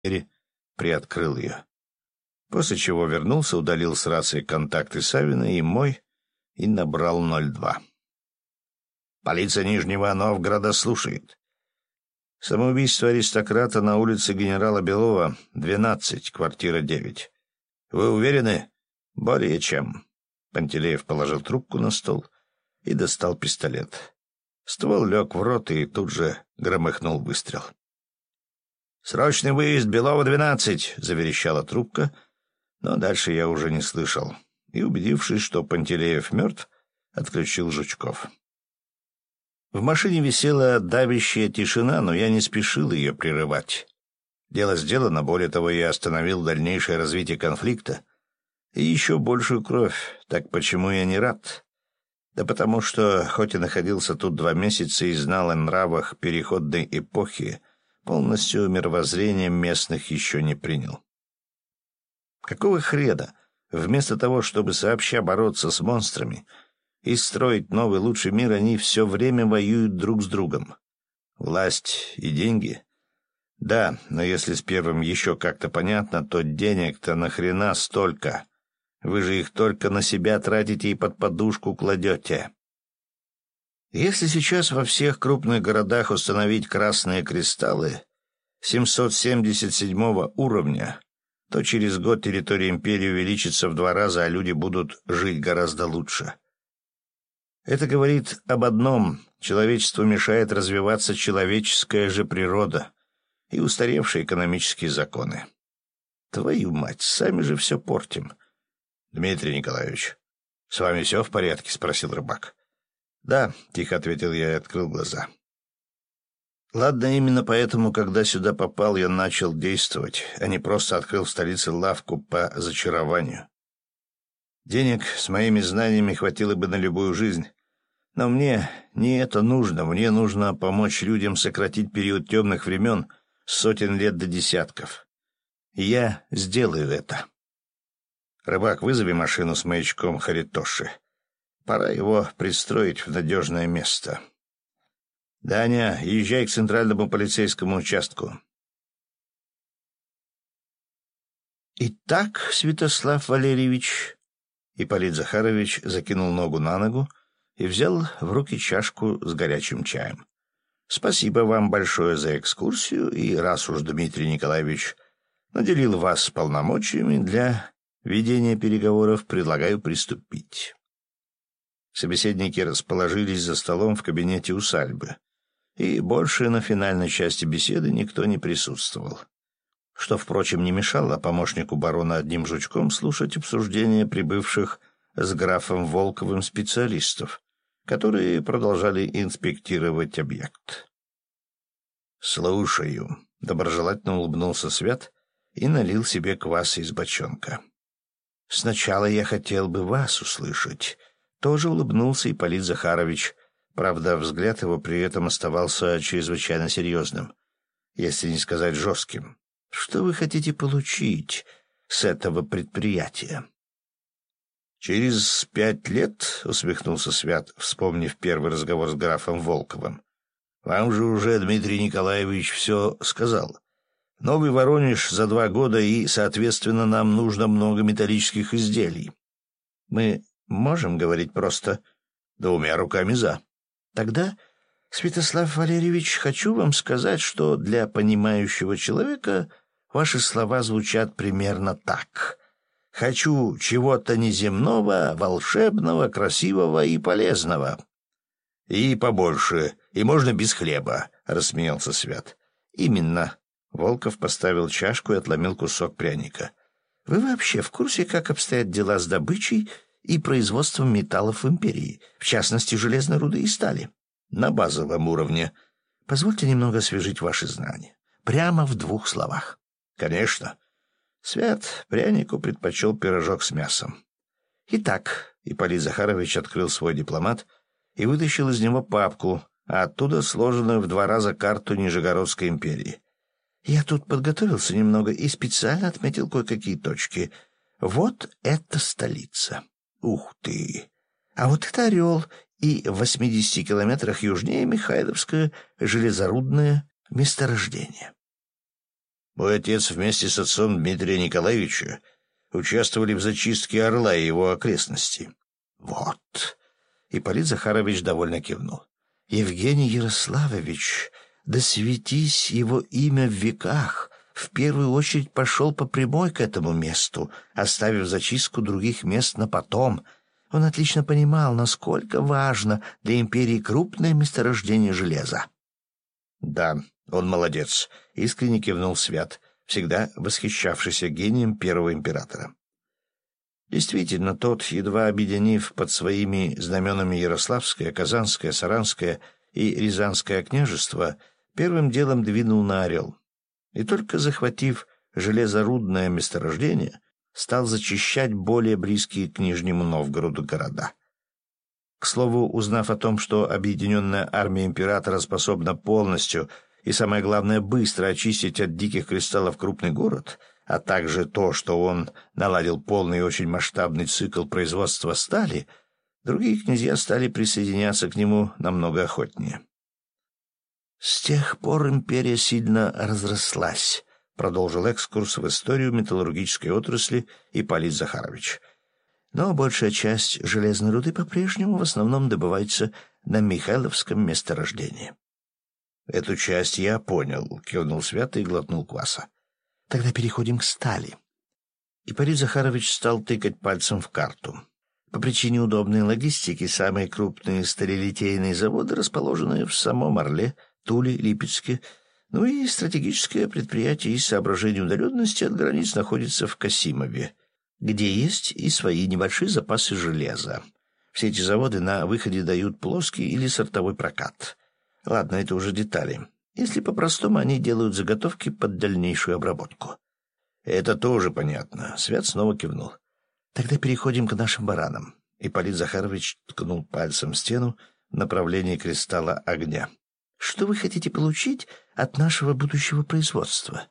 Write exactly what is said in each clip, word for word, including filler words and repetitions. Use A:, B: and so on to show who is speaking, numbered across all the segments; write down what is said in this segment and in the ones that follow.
A: двери, приоткрыл ее. После чего вернулся, удалил с рации контакты Савина и мой и набрал ноль два. «Полиция Нижнего Новгорода слушает. Самоубийство аристократа на улице генерала Белова, двенадцать, квартира девять. Вы уверены?» «Более чем». Пантелеев положил трубку на стол и достал пистолет. Ствол лег в рот, и тут же громыхнул выстрел. «Срочный выезд, Белова, двенадцать!» — заверещала трубка, но дальше я уже не слышал, и, убедившись, что Пантелеев мертв, отключил Жучков. В машине висела давящая тишина, но я не спешил ее прерывать. Дело сделано, более того, я остановил дальнейшее развитие конфликта и еще большую кровь. Так почему я не рад? Да потому что, хоть и находился тут два месяца и знал о нравах переходной эпохи, полностью мировоззрением местных еще не принял. Какого хрена, вместо того, чтобы сообща бороться с монстрами и строить новый лучший мир, они все время воюют друг с другом? Власть и деньги? Да, но если с первым еще как-то понятно, то денег-то нахрена столько? Вы же их только на себя тратите и под подушку кладете. Если сейчас во всех крупных городах установить красные кристаллы семьсот семьдесят седьмого уровня, то через год территория империи увеличится в два раза, а люди будут жить гораздо лучше. Это говорит об одном: человечеству мешает развиваться человеческая же природа и устаревшие экономические законы. Твою мать, сами же все портим. — Дмитрий Николаевич, с вами все в порядке? — спросил рыбак. — Да, — тихо ответил я и открыл глаза. Ладно, именно поэтому, когда сюда попал, я начал действовать, а не просто открыл в столице лавку по зачарованию. Денег с моими знаниями хватило бы на любую жизнь, но мне не это нужно. Мне нужно помочь людям сократить период темных времен с сотен лет до десятков. И я сделаю это. Рыбак, вызови машину с маячком Харитоши. Пора его пристроить в надежное место. Даня, езжай к центральному полицейскому участку. Итак, Святослав Валерьевич... Ипполит Захарович закинул ногу на ногу и взял в руки чашку с горячим чаем. Спасибо вам большое за экскурсию, и раз уж Дмитрий Николаевич наделил вас полномочиями для ведения переговоров, предлагаю приступить. Собеседники расположились за столом в кабинете усадьбы, и больше на финальной части беседы никто не присутствовал, что, впрочем, не мешало помощнику барона одним жучком слушать обсуждения прибывших с графом Волковым специалистов, которые продолжали инспектировать объект. «Слушаю», — доброжелательно улыбнулся Свят и налил себе кваса из бочонка. «Сначала я хотел бы вас услышать», — тоже улыбнулся Ипполит Захарович. Правда, взгляд его при этом оставался чрезвычайно серьезным, если не сказать жестким. «Что вы хотите получить с этого предприятия?» «Через пять лет», — усмехнулся Свят, вспомнив первый разговор с графом Волковым, — «вам же уже Дмитрий Николаевич все сказал. Новый Воронеж за два года, и, соответственно, нам нужно много металлических изделий. Мы можем говорить просто двумя руками «за». Тогда, Святослав Валерьевич, хочу вам сказать, что для понимающего человека ваши слова звучат примерно так. «Хочу чего-то неземного, волшебного, красивого и полезного». «И побольше, и можно без хлеба», — рассмеялся Свят. «Именно». Волков поставил чашку и отломил кусок пряника. «Вы вообще в курсе, как обстоят дела с добычей и производством металлов в империи, в частности, железной руды и стали?» «На базовом уровне». «Позвольте немного освежить ваши знания. Прямо в двух словах». «Конечно». Свят прянику предпочел пирожок с мясом. «Итак», — Ипполит Захарович открыл свой дипломат и вытащил из него папку, а оттуда сложенную в два раза карту Нижегородской империи. «Я тут подготовился немного и специально отметил кое-какие точки. Вот это столица. Ух ты! А вот это Орел, и в восьмидесяти километрах южнее Михайловское железорудное месторождение. Мой отец вместе с отцом Дмитрия Николаевича участвовали в зачистке Орла и его окрестностей. Вот. Ипполит Захарович довольно кивнул. Евгений Ярославович, да светись его имя в веках, в первую очередь пошел по прямой к этому месту, оставив зачистку других мест на потом. Он отлично понимал, насколько важно для империи крупное месторождение железа. Да, он молодец, искренне кивнул Свят, всегда восхищавшийся гением первого императора. Действительно, тот, едва объединив под своими знаменами Ярославское, Казанское, Саранское и Рязанское княжество, первым делом двинул на Орел. И только захватив железорудное месторождение, стал зачищать более близкие к Нижнему Новгороду города. К слову, узнав о том, что объединенная армия императора способна полностью и, самое главное, быстро очистить от диких кристаллов крупный город, а также то, что он наладил полный и очень масштабный цикл производства стали, другие князья стали присоединяться к нему намного охотнее. «С тех пор империя сильно разрослась», — продолжил экскурс в историю металлургической отрасли Ипполит Захарович. «Но большая часть железной руды по-прежнему в основном добывается на Михайловском месторождении». «Эту часть я понял», — кивнул Свят и глотнул кваса. «Тогда переходим к стали». Ипполит Захарович стал тыкать пальцем в карту. По причине удобной логистики самые крупные сталелитейные заводы расположены в самом Орле, Туле, Липецке, ну и стратегическое предприятие из соображений удаленности от границ находится в Касимове, где есть и свои небольшие запасы железа. Все эти заводы на выходе дают плоский или сортовой прокат. Ладно, это уже детали. Если по-простому, они делают заготовки под дальнейшую обработку. Это тоже понятно. Свят снова кивнул. Тогда переходим к нашим баранам. Ипполит Захарович ткнул пальцем в стену в направлении кристалла огня. Что вы хотите получить от нашего будущего производства?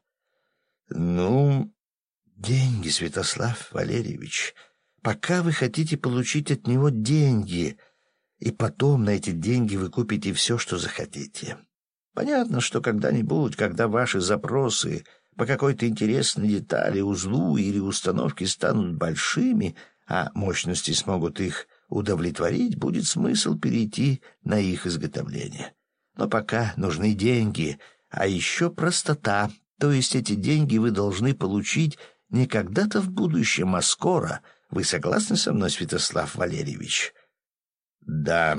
A: Ну, деньги, Святослав Валерьевич. Пока вы хотите получить от него деньги, и потом на эти деньги вы купите все, что захотите. Понятно, что когда-нибудь, когда ваши запросы по какой-то интересной детали, узлу или установке станут большими, а мощности смогут их удовлетворить, будет смысл перейти на их изготовление. Но пока нужны деньги, а еще простота, то есть эти деньги вы должны получить не когда-то в будущем, а скоро. Вы согласны со мной, Святослав Валерьевич? Да.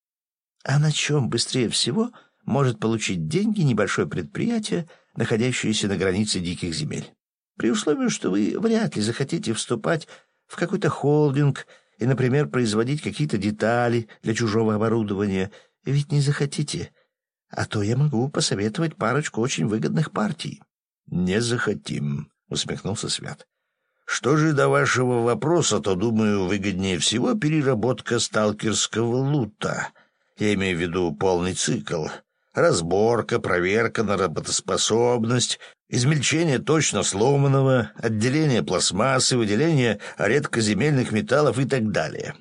A: А на чем быстрее всего может получить деньги небольшое предприятие, находящееся на границе диких земель? При условии, что вы вряд ли захотите вступать в какой-то холдинг и, например, производить какие-то детали для чужого оборудования. Ведь не захотите. А то я могу посоветовать парочку очень выгодных партий. — Не захотим, — усмехнулся Свят. — Что же до вашего вопроса, то, думаю, выгоднее всего переработка сталкерского лута. Я имею в виду полный цикл. Разборка, проверка на работоспособность, измельчение точно сломанного, отделение пластмассы, выделение редкоземельных металлов и так далее.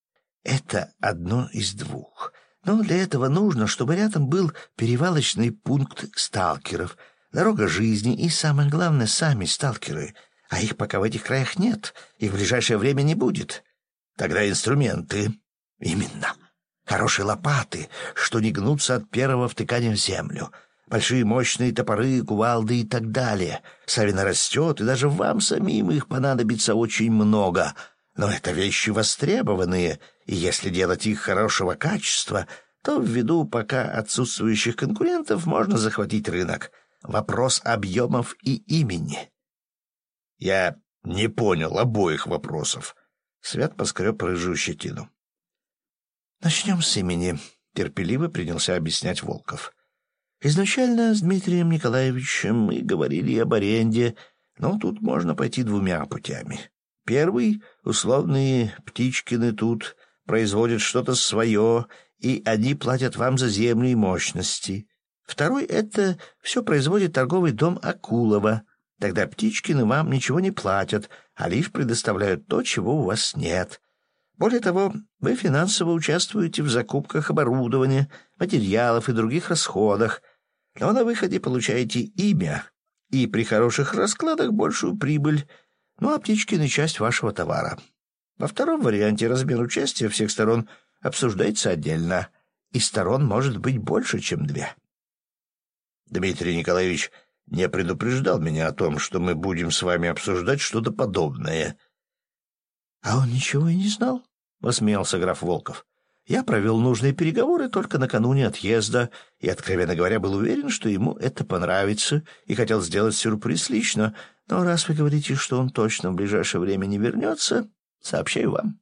A: Это одно из двух. Но для этого нужно, чтобы рядом был перевалочный пункт сталкеров, дорога жизни и, самое главное, сами сталкеры. А их пока в этих краях нет, и в ближайшее время не будет. Тогда инструменты. Именно. Хорошие лопаты, что не гнутся от первого втыкания в землю. Большие мощные топоры, кувалды и так далее. Савина растет, и даже вам самим их понадобится очень много. Но это вещи востребованные, и если делать их хорошего качества, то ввиду пока отсутствующих конкурентов можно захватить рынок. Вопрос объемов и имени. Я не понял обоих вопросов. Свят поскреб рыжую щетину. Начнем с имени, терпеливо принялся объяснять Волков. Изначально с Дмитрием Николаевичем мы говорили об аренде, но тут можно пойти двумя путями. Первый — условные Птичкины тут производят что-то свое, и они платят вам за землю и мощности. Второй — это все производит торговый дом Акулова. Тогда Птичкины вам ничего не платят, а лишь предоставляют то, чего у вас нет. Более того, вы финансово участвуете в закупках оборудования, материалов и других расходах, но на выходе получаете имя, и при хороших раскладах большую прибыль, ну а птичкина часть вашего товара. Во втором варианте размер участия всех сторон обсуждается отдельно, и сторон может быть больше, чем две. Дмитрий Николаевич не предупреждал меня о том, что мы будем с вами обсуждать что-то подобное. — А он ничего и не знал, — посмеялся граф Волков. — Я провел нужные переговоры только накануне отъезда и, откровенно говоря, был уверен, что ему это понравится, и хотел сделать сюрприз лично. Но раз вы говорите, что он точно в ближайшее время не вернется, сообщаю вам.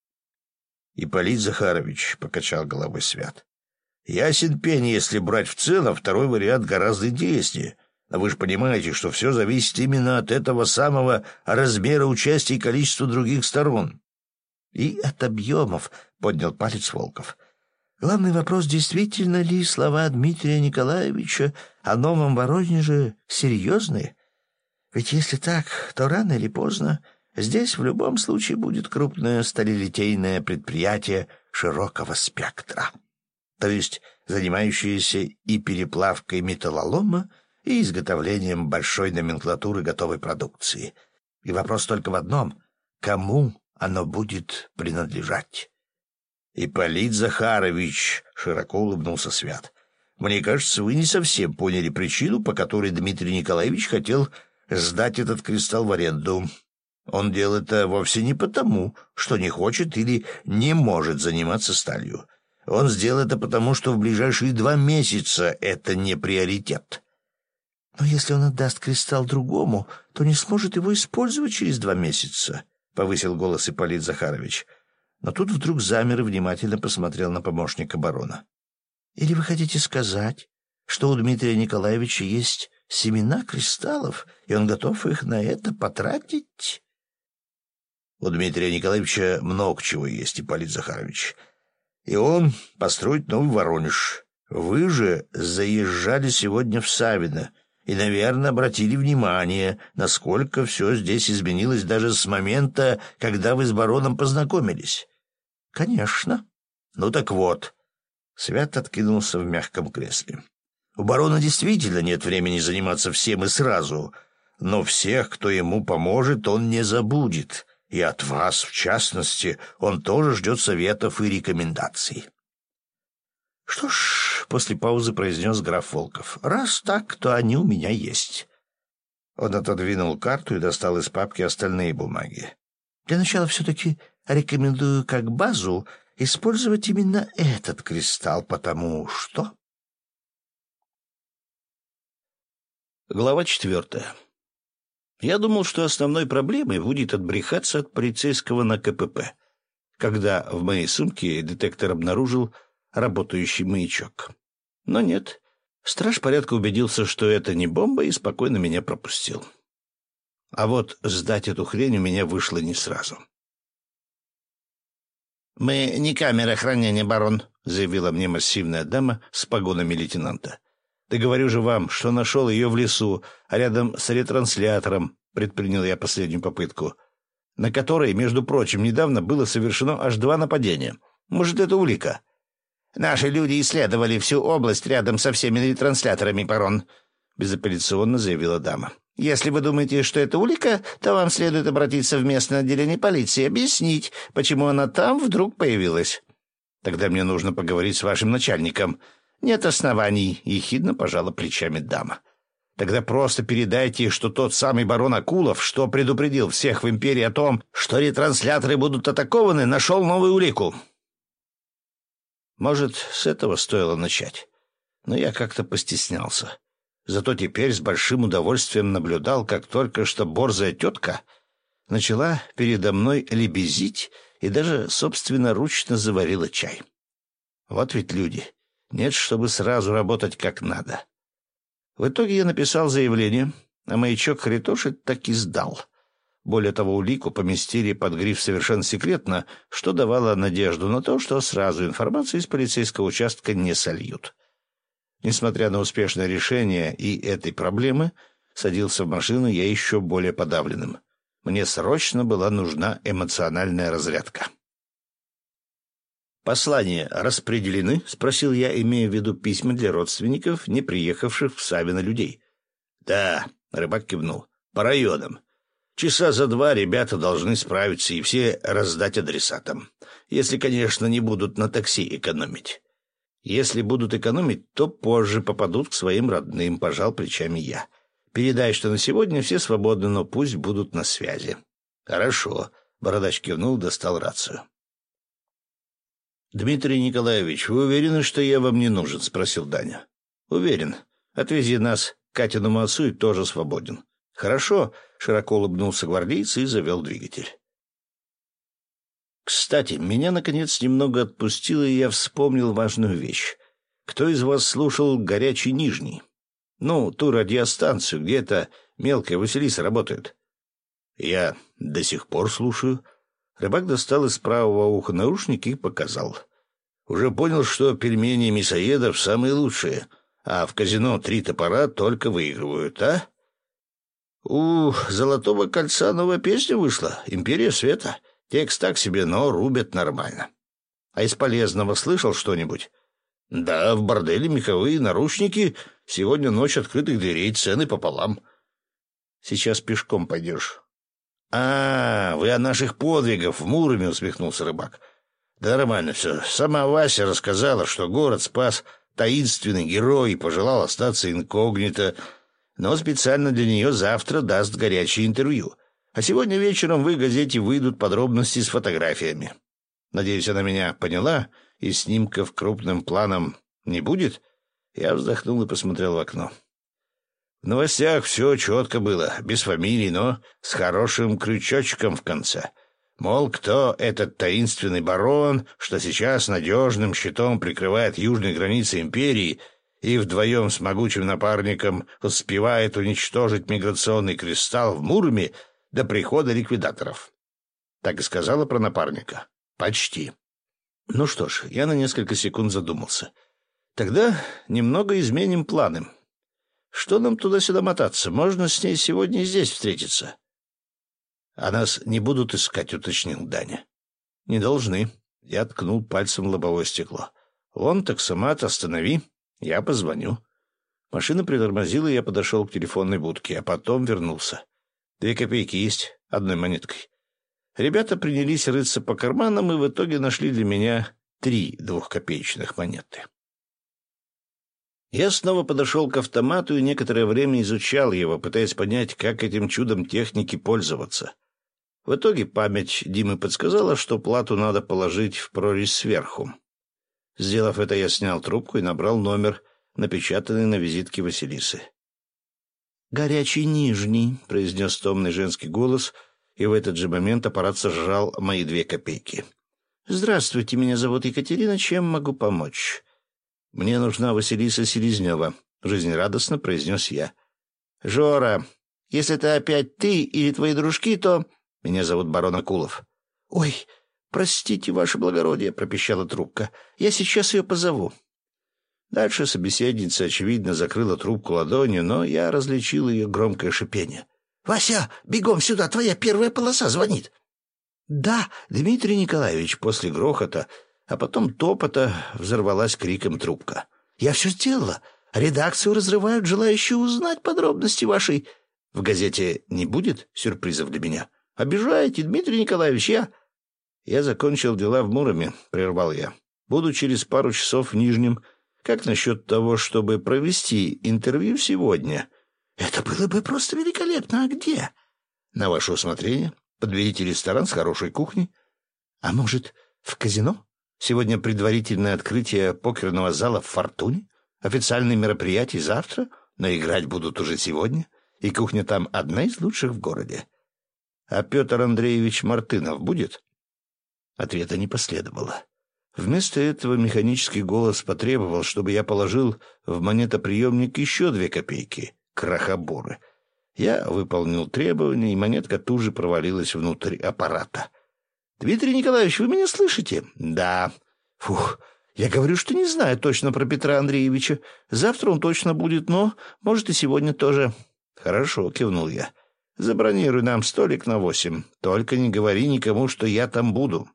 A: — Ипполит Захарович, — покачал головой Свят, — ясен пень, если брать в целом, второй вариант гораздо интереснее. Но вы же понимаете, что все зависит именно от этого самого размера участия и количества других сторон. — И от объемов, — поднял палец Волков. — Главный вопрос, действительно ли слова Дмитрия Николаевича о Новом Воронеже серьезны? Ведь если так, то рано или поздно здесь в любом случае будет крупное сталелитейное предприятие широкого спектра, то есть занимающееся и переплавкой металлолома, и изготовлением большой номенклатуры готовой продукции. И вопрос только в одном — кому оно будет принадлежать? — Ипполит Захарович, — широко улыбнулся Свят, — мне кажется, вы не совсем поняли причину, по которой Дмитрий Николаевич хотел сдать этот кристалл в аренду. Он делал это вовсе не потому, что не хочет или не может заниматься сталью. Он сделал это потому, что в ближайшие два месяца это не приоритет. — Но если он отдаст кристалл другому, то не сможет его использовать через два месяца, — повысил голос Ипполит Захарович. Но тут вдруг замер и внимательно посмотрел на помощника барона. — Или вы хотите сказать, что у Дмитрия Николаевича есть семена кристаллов, и он готов их на это потратить? — У Дмитрия Николаевича много чего есть, Ипполит Захарович. И он построит новый Воронеж. Вы же заезжали сегодня в Савино и, наверное, обратили внимание, насколько все здесь изменилось даже с момента, когда вы с бароном познакомились. — Конечно. — Ну так вот. Свят откинулся в мягком кресле. У барона действительно нет времени заниматься всем и сразу, но всех, кто ему поможет, он не забудет. И от вас, в частности, он тоже ждет советов и рекомендаций. — Что ж, — после паузы произнес граф Волков, — раз так, то они у меня есть. Он отодвинул карту и достал из папки остальные бумаги. Для начала все-таки рекомендую как базу использовать именно этот кристалл, потому что...
B: Глава четвертая. Я думал, что основной проблемой будет отбрехаться от полицейского на ка пэ пэ, когда в моей сумке детектор обнаружил работающий маячок. Но нет. Страж порядка убедился, что это не бомба, и спокойно меня пропустил. А вот сдать эту хрень у меня вышло не сразу. «Мы не камера хранения, барон», — заявила мне массивная дама с погонами лейтенанта. «Да говорю же вам, что нашел ее в лесу, а рядом с ретранслятором», — предпринял я последнюю попытку, на которой, между прочим, недавно было совершено аж два нападения. Может, это улика? «Наши люди исследовали всю область рядом со всеми ретрансляторами, барон», — безапелляционно заявила дама. «Если вы думаете, что это улика, то вам следует обратиться в местное отделение полиции и объяснить, почему она там вдруг появилась». «Тогда мне нужно поговорить с вашим начальником». «Нет оснований», — ехидно пожала плечами дама. «Тогда просто передайте, что тот самый барон Акулов, что предупредил всех в империи о том, что ретрансляторы будут атакованы, нашел новую улику». Может, с этого стоило начать, но я как-то постеснялся. Зато теперь с большим удовольствием наблюдал, как только что борзая тетка начала передо мной лебезить и даже собственноручно заварила чай. Вот ведь люди. Нет, чтобы сразу работать как надо. В итоге я написал заявление, а маячок Харитоши так и сдал. Более того, улику поместили под гриф «Совершенно секретно», что давало надежду на то, что сразу информацию из полицейского участка не сольют. Несмотря на успешное решение и этой проблемы, садился в машину я еще более подавленным. Мне срочно была нужна эмоциональная разрядка. «Послания распределены?» — спросил я, имея в виду письма для родственников, не приехавших в Савино людей. «Да», — Рыбак кивнул. По районам. Часа за два ребята должны справиться и все раздать адресатам. Если, конечно, не будут на такси экономить. Если будут экономить, то позже попадут к своим родным, пожал плечами я. Передай, что на сегодня все свободны, но пусть будут на связи. Хорошо. Бородач кивнул, достал рацию. «Дмитрий Николаевич, вы уверены, что я вам не нужен?» — спросил Даня. «Уверен. Отвези нас к Катиному отцу и тоже свободен». «Хорошо», — широко улыбнулся гвардейц и завел двигатель. Кстати, меня, наконец, немного отпустило, и я вспомнил важную вещь. Кто из вас слушал «Горячий Нижний»? Ну, ту радиостанцию, где эта мелкая Василиса работает. Я до сих пор слушаю. Рыбак достал из правого уха наушники и показал. Уже понял, что пельмени мясоедов самые лучшие, а в казино «Три топора» только выигрывают, а? У «Золотого кольца» новая песня вышла «Империя света». Текст так себе, но рубят нормально. А из полезного слышал что-нибудь? Да, в борделе меховые наручники. Сегодня ночь открытых дверей, цены пополам. Сейчас пешком пойдешь. А, вы о наших подвигах в Муроме, усмехнулся рыбак. Да нормально все. Сама Вася рассказала, что город спас таинственный герой и пожелал остаться инкогнито, но специально для нее завтра даст горячее интервью. А сегодня вечером в их газете выйдут подробности с фотографиями. Надеюсь, она меня поняла, и снимков крупным планом не будет? Я вздохнул и посмотрел в окно. В новостях все четко было, без фамилий, но с хорошим крючочком в конце. Мол, кто этот таинственный барон, что сейчас надежным щитом прикрывает южные границы империи и вдвоем с могучим напарником успевает уничтожить миграционный кристалл в Муроме до прихода ликвидаторов. Так и сказала про напарника. Почти. Ну что ж, я на несколько секунд задумался. Тогда немного изменим планы. Что нам туда-сюда мотаться? Можно с ней сегодня и здесь встретиться. А нас не будут искать, уточнил Даня. Не должны. Я ткнул пальцем в лобовое стекло. Вон таксомат, останови. Я позвоню. Машина притормозила, и я подошел к телефонной будке, а потом вернулся. Две копейки есть, одной монеткой. Ребята принялись рыться по карманам и в итоге нашли для меня три двухкопеечных монеты. Я снова подошел к автомату и некоторое время изучал его, пытаясь понять, как этим чудом техники пользоваться. В итоге память Димы подсказала, что плату надо положить в прорезь сверху. Сделав это, я снял трубку и набрал номер, напечатанный на визитке Василисы. «Горячий Нижний», — произнес томный женский голос, и в этот же момент аппарат сожрал мои две копейки. «Здравствуйте, меня зовут Екатерина, чем могу помочь?» «Мне нужна Василиса Селезнева», — жизнерадостно произнес я. «Жора, если это опять ты или твои дружки, то...» «Меня зовут барон Акулов». «Ой, простите, ваше благородие», — пропищала трубка. «Я сейчас ее позову». Дальше собеседница, очевидно, закрыла трубку ладонью, но я различил ее громкое шипение. «Вася, бегом сюда, твоя первая полоса звонит!» «Да, Дмитрий Николаевич», после грохота, а потом топота взорвалась криком трубка. «Я все сделала. Редакцию разрывают желающие узнать подробности вашей...» «В газете не будет сюрпризов для меня?» «Обижаете, Дмитрий Николаевич, я...» «Я закончил дела в Муроме», — прервал я. «Буду через пару часов в Нижнем. Как насчет того, чтобы провести интервью сегодня?» «Это было бы просто великолепно. А где?» «На ваше усмотрение. Подберите ресторан с хорошей кухней». «А может, в казино? Сегодня предварительное открытие покерного зала в «Фортуне». Официальные мероприятия завтра, но играть будут уже сегодня. И кухня там одна из лучших в городе. А Петр Андреевич Мартынов будет?» Ответа не последовало. Вместо этого механический голос потребовал, чтобы я положил в монетоприемник еще две копейки. Крохоборы. Я выполнил требования, и монетка тут же провалилась внутрь аппарата. «Дмитрий Николаевич, вы меня слышите?» «Да». «Фух, я говорю, что не знаю точно про Петра Андреевича. Завтра он точно будет, но, может, и сегодня тоже». «Хорошо», — кивнул я. «Забронируй нам столик на восемь. Только не говори никому, что я там буду».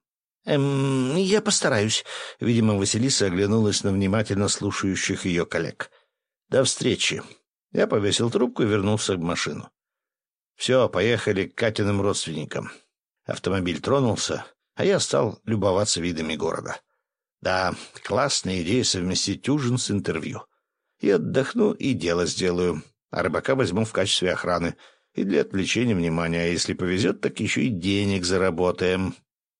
B: «Эм, я постараюсь». Видимо, Василиса оглянулась на внимательно слушающих ее коллег. «До встречи». Я повесил трубку и вернулся в машину. Все, поехали к Катиным родственникам. Автомобиль тронулся, а я стал любоваться видами города. Да, классная идея совместить ужин с интервью. И отдохну, и дело сделаю. А рыбака возьму в качестве охраны и для отвлечения внимания. А если повезет, так еще и денег заработаем.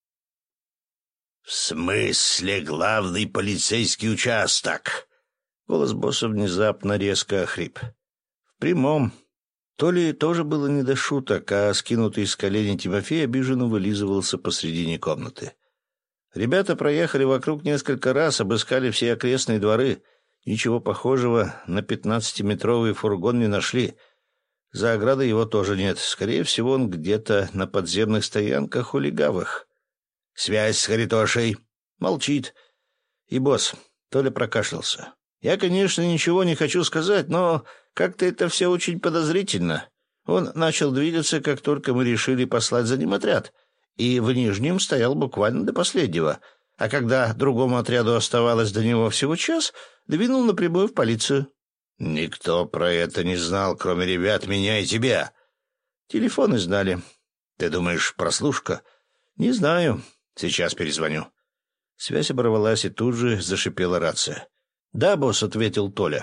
B: — В смысле главный полицейский участок? Голос босса внезапно резко охрип. В прямом. То ли тоже было не до шуток, а скинутый с колени Тимофей обиженно вылизывался посредине комнаты. Ребята проехали вокруг несколько раз, обыскали все окрестные дворы. Ничего похожего на пятнадцатиметровый фургон не нашли. За оградой его тоже нет. Скорее всего, он где-то на подземных стоянках у легавых. Связь с Харитошей. Молчит. И босс Толя прокашлялся. Я, конечно, ничего не хочу сказать, но как-то это все очень подозрительно. Он начал двигаться, как только мы решили послать за ним отряд, и в Нижнем стоял буквально до последнего. А когда другому отряду оставалось до него всего час, двинул напрямую в полицию. Никто про это не знал, кроме ребят, меня и тебя. Телефоны знали. Ты думаешь, прослушка? Не знаю. Сейчас перезвоню. Связь оборвалась, и тут же зашипела рация. «Да, босс», — ответил Толя.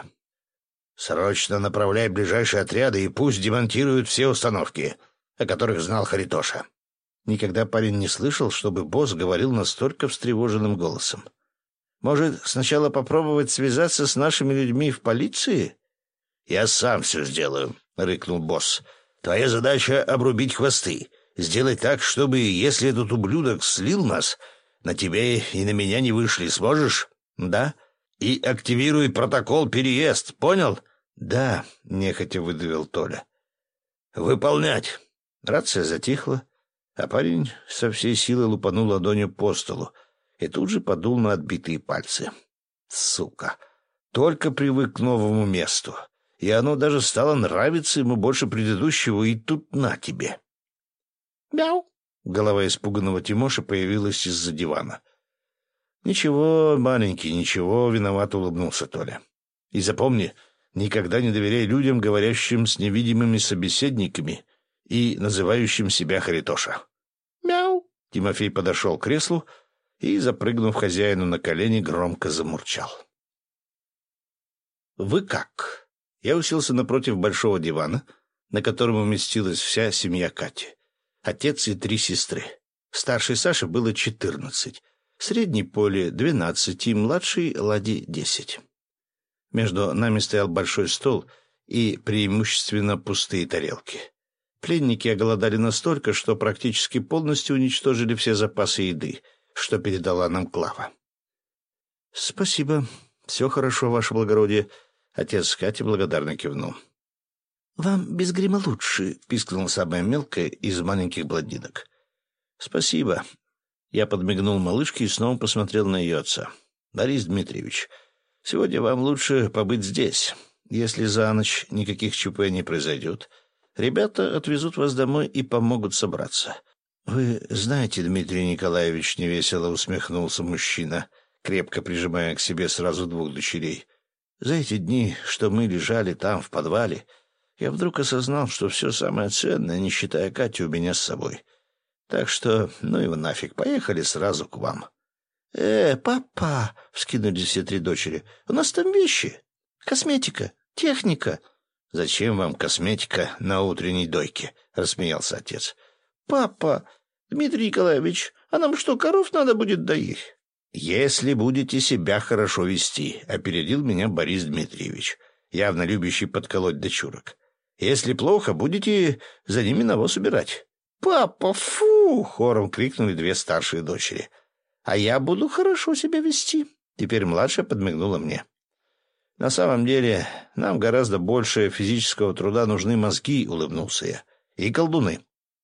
B: «Срочно направляй ближайшие отряды и пусть демонтируют все установки, о которых знал Харитоша». Никогда парень не слышал, чтобы босс говорил настолько встревоженным голосом. «Может, сначала попробовать связаться с нашими людьми в полиции?» «Я сам все сделаю», — рыкнул босс. «Твоя задача — обрубить хвосты, сделать так, чтобы, если этот ублюдок слил нас, на тебя и на меня не вышли. Сможешь?» «Да». «И активируй протокол переезд, понял?» «Да», — нехотя выдавил Толя. «Выполнять». Рация затихла, а парень со всей силы лупанул ладонью по столу и тут же подул на отбитые пальцы. Сука! Только привык к новому месту, и оно даже стало нравиться ему больше предыдущего, и тут на тебе. «Мяу!» — голова испуганного Тимоши появилась из-за дивана. «Ничего, маленький, ничего», — виновато улыбнулся Толя. «И запомни, никогда не доверяй людям, говорящим с невидимыми собеседниками и называющим себя Харитоша». «Мяу!» — Тимофей подошел к креслу и, запрыгнув хозяину на колени, громко замурчал. «Вы как?» Я уселся напротив большого дивана, на котором уместилась вся семья Кати. Отец и три сестры. Старшей Саше было четырнадцать. Средний Поле — двенадцать и младший Ладе — десять. Между нами стоял большой стол и преимущественно пустые тарелки. Пленники оголодали настолько, что практически полностью уничтожили все запасы еды, что передала нам Клава. — Спасибо. Все хорошо, ваше благородие. Отец Кати благодарно кивнул. — Вам без грима лучше, — пискнула самая мелкая из маленьких блондинок. — Спасибо. Я подмигнул малышке и снова посмотрел на ее отца. «Борис Дмитриевич, сегодня вам лучше побыть здесь. Если за ночь никаких ЧП не произойдет, ребята отвезут вас домой и помогут собраться». «Вы знаете, Дмитрий Николаевич», — невесело усмехнулся мужчина, крепко прижимая к себе сразу двух дочерей, «за эти дни, что мы лежали там, в подвале, я вдруг осознал, что все самое ценное, не считая Кати, у меня с собой». Так что, ну его нафиг, поехали сразу к вам. — Э, папа, — вскинулись все три дочери, — у нас там вещи, косметика, техника. — Зачем вам косметика на утренней дойке? — рассмеялся отец. — Папа, Дмитрий Николаевич, а нам что, коров надо будет доить? — Если будете себя хорошо вести, — опередил меня Борис Дмитриевич, явно любящий подколоть дочурок. — Если плохо, будете за ними навоз убирать. «Папа, фу!» — хором крикнули две старшие дочери. «А я буду хорошо себя вести». Теперь младшая подмигнула мне. «На самом деле, нам гораздо больше физического труда нужны мозги», — улыбнулся я. «И колдуны».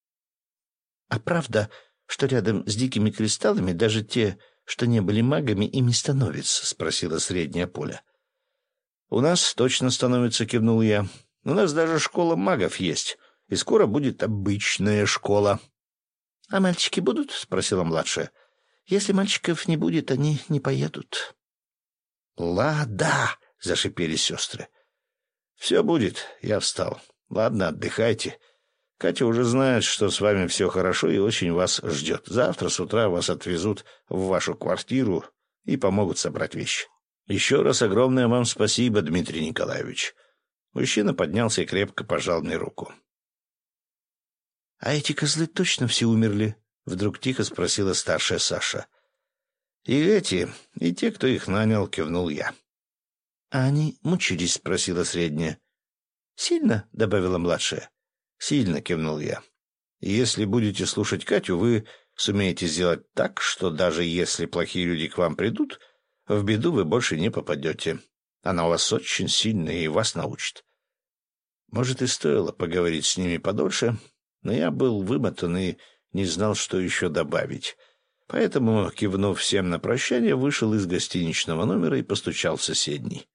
B: «А правда, что рядом с дикими кристаллами даже те, что не были магами, ими становятся?» — спросила средняя Поля. «У нас точно становится», — кивнул я. «У нас даже школа магов есть». И скоро будет обычная школа. — А мальчики будут? — спросила младшая. — Если мальчиков не будет, они не поедут. — Лада! — зашипели сестры. «Все будет», — я встал. «Ладно, отдыхайте. Катя уже знает, что с вами все хорошо и очень вас ждет. Завтра с утра вас отвезут в вашу квартиру и помогут собрать вещи. Еще раз огромное вам спасибо, Дмитрий Николаевич». Мужчина поднялся и крепко пожал мне руку. «А эти козлы точно все умерли?» — вдруг тихо спросила старшая Саша. «И эти, и те, кто их нанял», — кивнул я. «А они мучились?» — спросила средняя. «Сильно?» — добавила младшая. «Сильно», — кивнул я. «И если будете слушать Катю, вы сумеете сделать так, что даже если плохие люди к вам придут, в беду вы больше не попадете. Она у вас очень сильная и вас научит». Может, и стоило поговорить с ними подольше, но я был вымотан и не знал, что еще добавить. Поэтому, кивнув всем на прощание, вышел из гостиничного номера и постучал в соседний.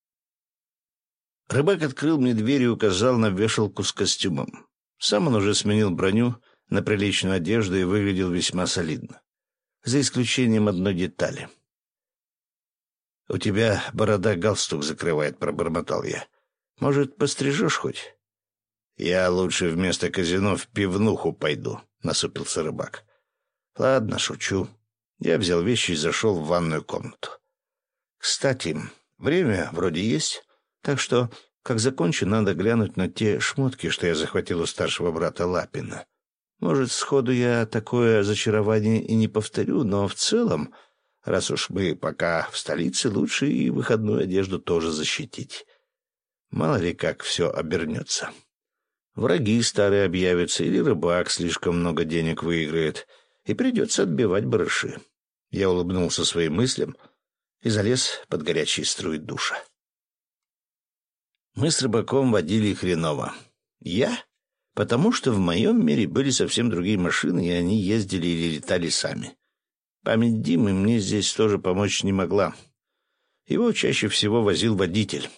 B: Рыбак открыл мне дверь и указал на вешалку с костюмом. Сам он уже сменил броню на приличную одежду и выглядел весьма солидно. За исключением одной детали. «У тебя борода галстук закрывает», — пробормотал я. «Может, пострижешь хоть?» «Я лучше вместо казино в пивнуху пойду», — насупился рыбак. «Ладно, шучу». Я взял вещи и зашел в ванную комнату. «Кстати, время вроде есть, так что, как закончу, надо глянуть на те шмотки, что я захватил у старшего брата Лапина. Может, сходу я такое зачарование и не повторю, но в целом, раз уж мы пока в столице, лучше и выходную одежду тоже защитить. Мало ли как все обернется. Враги старые объявятся, или рыбак слишком много денег выиграет, и придется отбивать барыши». Я улыбнулся своим мыслям и залез под горячие струи душа. Мы с рыбаком водили хреново. Я? Потому что в моем мире были совсем другие машины, и они ездили или летали сами. Память Димы мне здесь тоже помочь не могла. Его чаще всего возил водитель.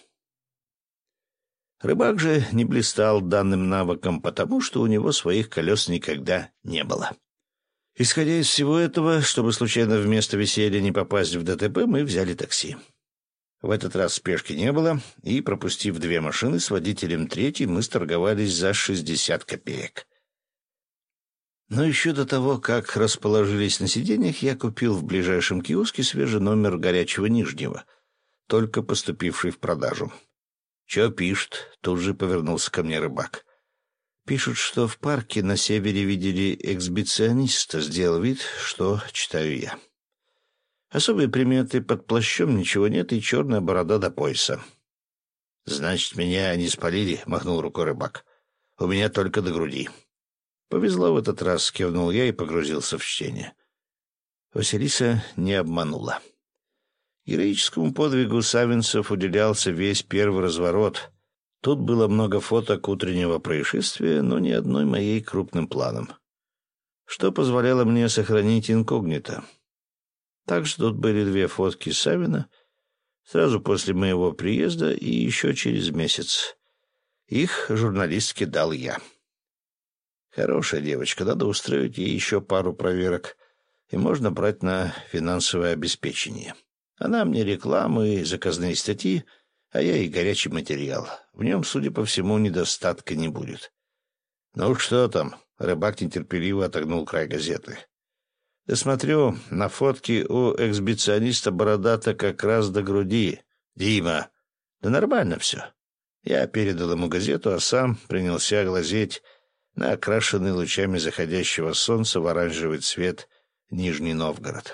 B: Рыбак же не блистал данным навыком, потому что у него своих колес никогда не было. Исходя из всего этого, чтобы случайно вместо веселья не попасть в ДТП, мы взяли такси. В этот раз спешки не было, и, пропустив две машины с водителем третьей, мы сторговались за шестьдесят копеек. Но еще до того, как расположились на сиденьях, я купил в ближайшем киоске свежий номер «Горячего Нижнего», только поступивший в продажу. «Че пишут?» — тут же повернулся ко мне рыбак. «Пишут, что в парке на севере видели эксбициониста», — сделал вид, что читаю я. Особые приметы: под плащом ничего нет и черная борода до пояса. «Значит, меня не спалили», — махнул рукой рыбак. «У меня только до груди». «Повезло в этот раз», — кивнул я и погрузился в чтение. Василиса не обманула. Героическому подвигу савинцев уделялся весь первый разворот. Тут было много фоток утреннего происшествия, но ни одной моей крупным планом, что позволяло мне сохранить инкогнито. Также тут были две фотки Савина сразу после моего приезда и еще через месяц. Их журналистке дал я. Хорошая девочка, надо устроить ей еще пару проверок, и можно брать на финансовое обеспечение. Она мне рекламу и заказные статьи, а я и горячий материал. В нем, судя по всему, недостатка не будет. «Ну что там?» — рыбак нетерпеливо отогнул край газеты. «Да смотрю, на фотке у эксбициониста борода-то как раз до груди. Дима!» «Да нормально все». Я передал ему газету, а сам принялся глазеть на окрашенный лучами заходящего солнца в оранжевый цвет Нижний Новгород.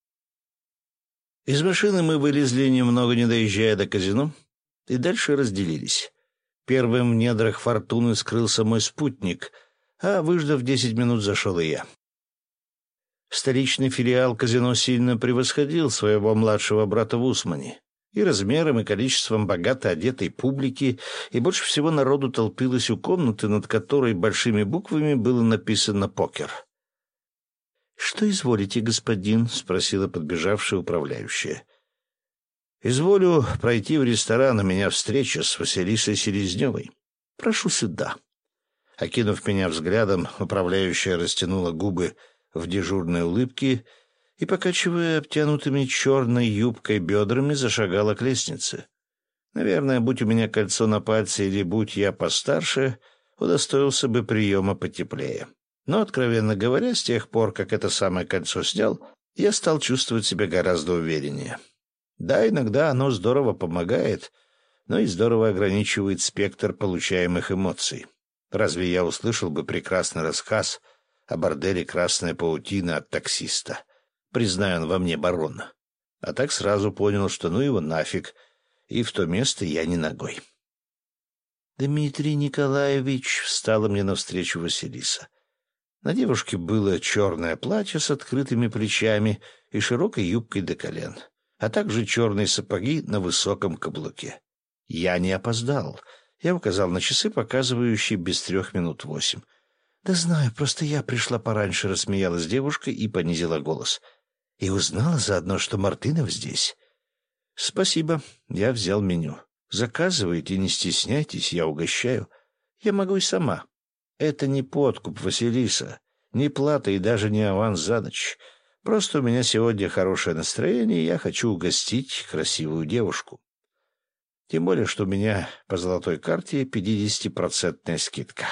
B: Из машины мы вылезли, немного не доезжая до казино, и дальше разделились. Первым в недрах фортуны скрылся мой спутник, а, выждав десять минут, зашел и я. Столичный филиал казино сильно превосходил своего младшего брата в Усмане. И размером, и количеством богато одетой публики, и больше всего народу толпилось у комнаты, над которой большими буквами было написано «Покер». «Что изволите, господин?» — спросила подбежавшая управляющая. «Изволю пройти в ресторан, у меня встреча с Василисой Селезневой. Прошу сюда». Окинув меня взглядом, управляющая растянула губы в дежурной улыбке и, покачивая обтянутыми черной юбкой бедрами, зашагала к лестнице. Наверное, будь у меня кольцо на пальце или будь я постарше, удостоился бы приема потеплее. Но, откровенно говоря, с тех пор, как это самое кольцо снял, я стал чувствовать себя гораздо увереннее. Да, иногда оно здорово помогает, но и здорово ограничивает спектр получаемых эмоций. Разве я услышал бы прекрасный рассказ о борделе «Красная паутина» от таксиста? Признаю, он во мне барон. А так сразу понял, что ну его нафиг, и в то место я не ногой. «Дмитрий Николаевич», — встала мне навстречу Василиса. На девушке было черное платье с открытыми плечами и широкой юбкой до колен, а также черные сапоги на высоком каблуке. Я не опоздал. Я указал на часы, показывающие без трех минут восемь. «Да знаю, просто я пришла пораньше», — рассмеялась девушка и понизила голос. «И узнала заодно, что Мартынов здесь». «Спасибо». Я взял меню. «Заказывайте, не стесняйтесь, я угощаю. Я могу и сама». «Это не подкуп, Василиса, не плата и даже не аванс за ночь. Просто у меня сегодня хорошее настроение, и я хочу угостить красивую девушку. Тем более, что у меня по золотой карте пятидесятипроцентная скидка».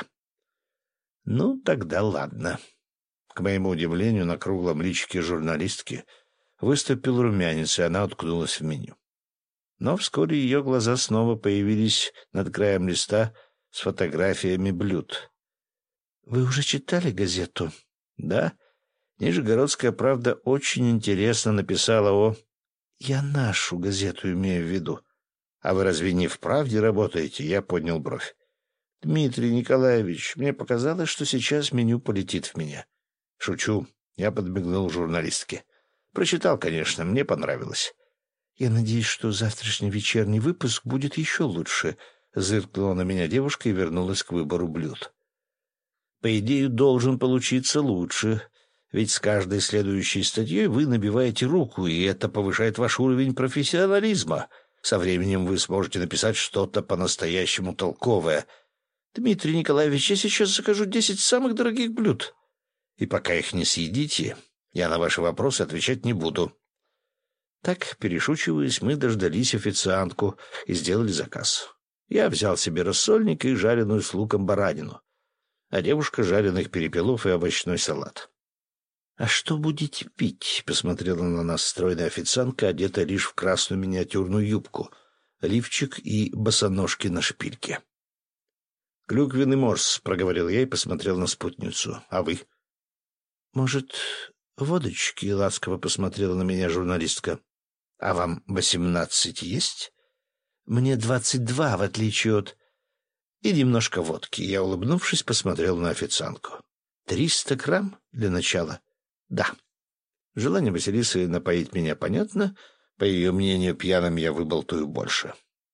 B: «Ну, тогда ладно». К моему удивлению, на круглом личике журналистки выступил румянец, и она уткнулась в меню. Но вскоре ее глаза снова появились над краем листа с фотографиями блюд. «Вы уже читали газету?» «Да. Нижегородская правда очень интересно написала о...» «Я нашу газету имею в виду». «А вы разве не в правде работаете?» Я поднял бровь. «Дмитрий Николаевич, мне показалось, что сейчас меню полетит в меня». «Шучу». Я подмигнул журналистке. «Прочитал, конечно, мне понравилось». «Я надеюсь, что завтрашний вечерний выпуск будет еще лучше», — зыркнула на меня девушка и вернулась к выбору блюд. «По идее, должен получиться лучше, ведь с каждой следующей статьей вы набиваете руку, и это повышает ваш уровень профессионализма. Со временем вы сможете написать что-то по-настоящему толковое. Дмитрий Николаевич, я сейчас закажу десять самых дорогих блюд. И пока их не съедите, я на ваши вопросы отвечать не буду». Так, перешучиваясь, мы дождались официантку и сделали заказ. Я взял себе рассольник и жареную с луком баранину, а девушка — жареных перепелов и овощной салат. «А что будете пить?» — посмотрела на нас стройная официантка, одетая лишь в красную миниатюрную юбку, лифчик и босоножки на шпильке. «Клюквенный морс», — проговорил я и посмотрел на спутницу. «А вы?» «Может, водочки?» — ласково посмотрела на меня журналистка. «А вам восемнадцать есть?» «Мне двадцать два, в отличие от...» «И немножко водки». Я, улыбнувшись, посмотрел на официантку. «Триста грамм для начала?» «Да». Желание Василисы напоить меня понятно. По ее мнению, пьяным я выболтаю больше.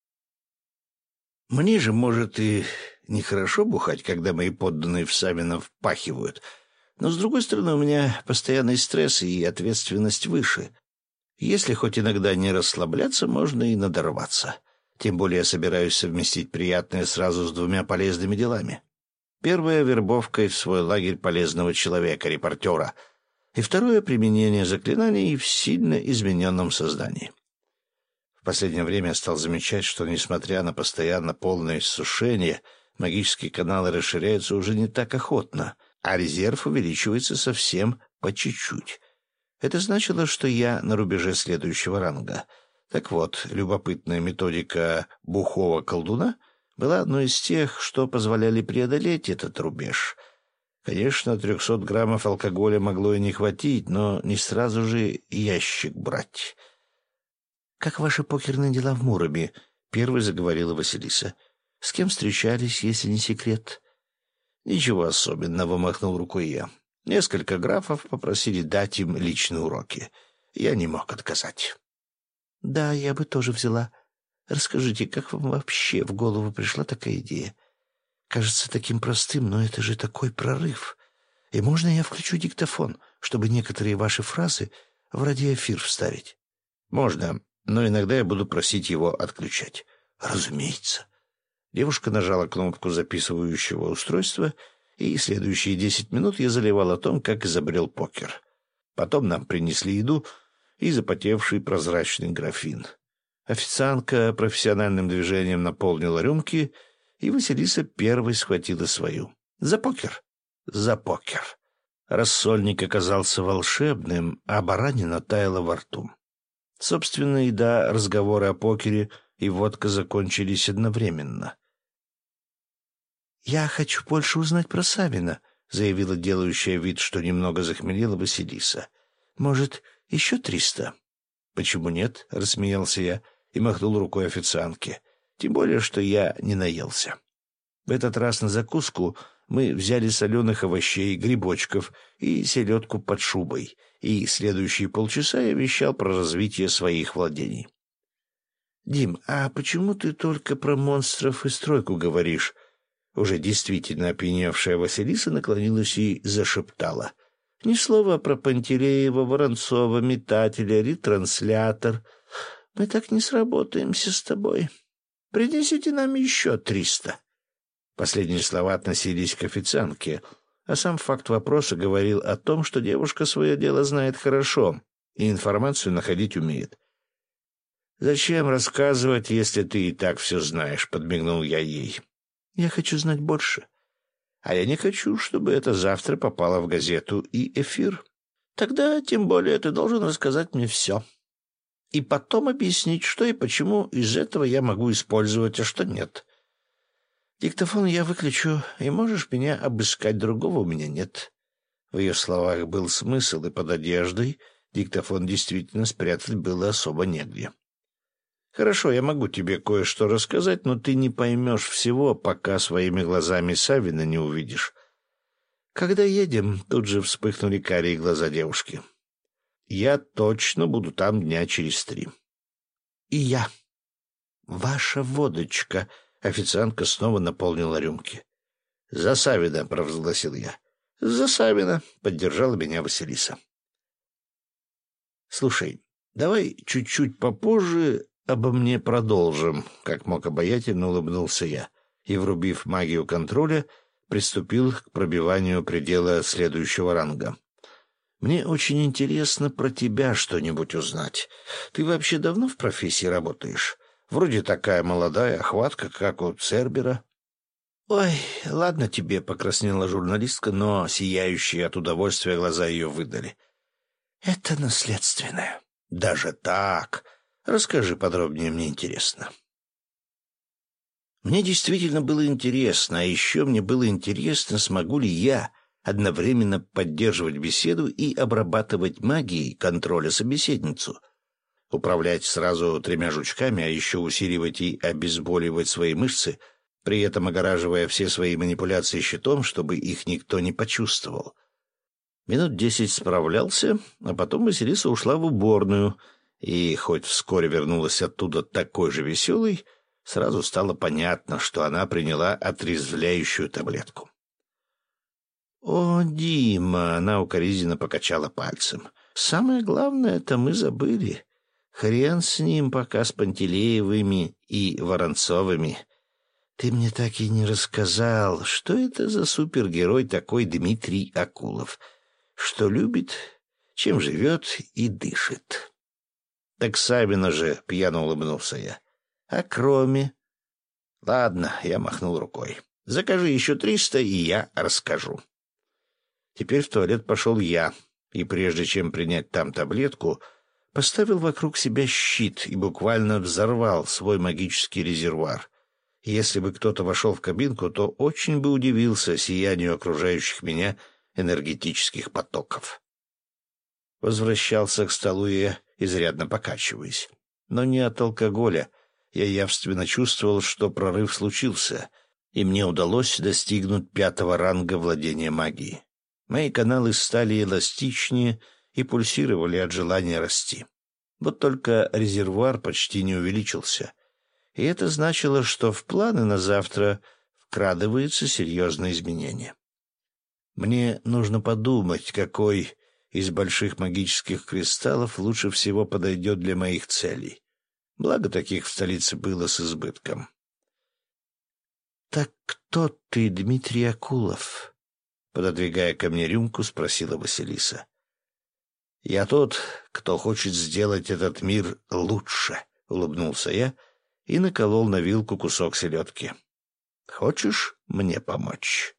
B: Мне же, может, и нехорошо бухать, когда мои подданные в Савино впахивают. Но, с другой стороны, у меня постоянный стресс и ответственность выше. Если хоть иногда не расслабляться, можно и надорваться. Тем более я собираюсь совместить приятное сразу с двумя полезными делами. Первое — вербовкой в свой лагерь полезного человека, репортера. И второе — применение заклинаний в сильно измененном создании. В последнее время я стал замечать, что, несмотря на постоянно полное иссушение, магические каналы расширяются уже не так охотно, а резерв увеличивается совсем по чуть-чуть. Это значило, что я на рубеже следующего ранга. Так вот, любопытная методика бухого колдуна была одной из тех, что позволяли преодолеть этот рубеж. Конечно, трехсот граммов алкоголя могло и не хватить, но не сразу же ящик брать. «Как ваши покерные дела в Муроме?» — первой заговорила Василиса. «С кем встречались, если не секрет?» «Ничего особенного», — махнул рукой я. Несколько графов попросили дать им личные уроки. Я не мог отказать. «Да, я бы тоже взяла. Расскажите, как вам вообще в голову пришла такая идея? Кажется таким простым, но это же такой прорыв. И можно я включу диктофон, чтобы некоторые ваши фразы в радиоэфир вставить?» «Можно, но иногда я буду просить его отключать». «Разумеется». Девушка нажала кнопку записывающего устройства, и следующие десять минут я заливал о том, как изобрел покер. Потом нам принесли еду и запотевший прозрачный графин. Официантка профессиональным движением наполнила рюмки, и Василиса первой схватила свою. «За покер!» «За покер!» Рассольник оказался волшебным, а баранина таяла во рту. Собственно, еда, разговоры о покере и водка закончились одновременно. «Я хочу больше узнать про Савина», — заявила делающая вид, что немного захмелела Василиса. «Может, еще триста?» «Почему нет?» — рассмеялся я и махнул рукой официантке. «Тем более, что я не наелся». В этот раз на закуску мы взяли соленых овощей, грибочков и селедку под шубой, и следующие полчаса я вещал про развитие своих владений. «Дим, а почему ты только про монстров и стройку говоришь?» Уже действительно опьяневшая Василиса наклонилась и зашептала. «Ни слова про Пантелеева, Воронцова, метателя, ретранслятор. Мы так не сработаемся с тобой. Принесите нам еще триста». Последние слова относились к официантке, а сам факт вопроса говорил о том, что девушка свое дело знает хорошо и информацию находить умеет. «Зачем рассказывать, если ты и так все знаешь?» — подмигнул я ей. «Я хочу знать больше. А я не хочу, чтобы это завтра попало в газету и эфир. Тогда, тем более, ты должен рассказать мне все. И потом объяснить, что и почему из этого я могу использовать, а что нет. Диктофон я выключу, и можешь меня обыскать, другого у меня нет». В ее словах был смысл, и под одеждой диктофон действительно спрятать было особо негде. «Хорошо, я могу тебе кое-что рассказать, но ты не поймешь всего, пока своими глазами Савина не увидишь». «Когда едем?» — тут же вспыхнули карие глаза девушки. «Я точно буду там дня через три». «И я». «Ваша водочка». Официантка снова наполнила рюмки. «За Савина», — провозгласил я. «За Савина», — поддержала меня Василиса. «Слушай, давай чуть-чуть попозже обо мне продолжим», — как мог обаятельно улыбнулся я, и, врубив магию контроля, приступил к пробиванию предела следующего ранга. «Мне очень интересно про тебя что-нибудь узнать. Ты вообще давно в профессии работаешь? Вроде такая молодая, хватка, как у Цербера». «Ой, ладно тебе», — покраснела журналистка, но сияющие от удовольствия глаза ее выдали. «Это наследственное». «Даже так? Расскажи подробнее, мне интересно». Мне действительно было интересно, а еще мне было интересно, смогу ли я одновременно поддерживать беседу и обрабатывать магией контроля собеседницу, управлять сразу тремя жучками, а еще усиливать и обезболивать свои мышцы, при этом огораживая все свои манипуляции щитом, чтобы их никто не почувствовал. Минут десять справлялся, а потом Василиса ушла в уборную, и хоть вскоре вернулась оттуда такой же веселой, сразу стало понятно, что она приняла отрезвляющую таблетку. «О, Дима!» — она укоризненно покачала пальцем. «Самое главное — это мы забыли. Хрен с ним пока, с Пантелеевыми и Воронцовыми. Ты мне так и не рассказал, что это за супергерой такой Дмитрий Акулов, что любит, чем живет и дышит». «Так Савина же», — пьяно улыбнулся я. «А кроме...» «Ладно», — я махнул рукой. «Закажи еще триста, и я расскажу». Теперь в туалет пошел я, и прежде чем принять там таблетку, поставил вокруг себя щит и буквально взорвал свой магический резервуар. Если бы кто-то вошел в кабинку, то очень бы удивился сиянию окружающих меня энергетических потоков. Возвращался к столу я, изрядно покачиваясь. Но не от алкоголя. Я явственно чувствовал, что прорыв случился, и мне удалось достигнуть пятого ранга владения магией. Мои каналы стали эластичнее и пульсировали от желания расти. Вот только резервуар почти не увеличился. И это значило, что в планы на завтра вкрадываются серьезные изменения. Мне нужно подумать, какой из больших магических кристаллов лучше всего подойдет для моих целей. Благо, таких в столице было с избытком. «Так кто ты, Дмитрий Акулов?» Пододвигая ко мне рюмку, спросила Василиса. «Я тот, кто хочет сделать этот мир лучше», — улыбнулся я и наколол на вилку кусок селедки. «Хочешь мне помочь?»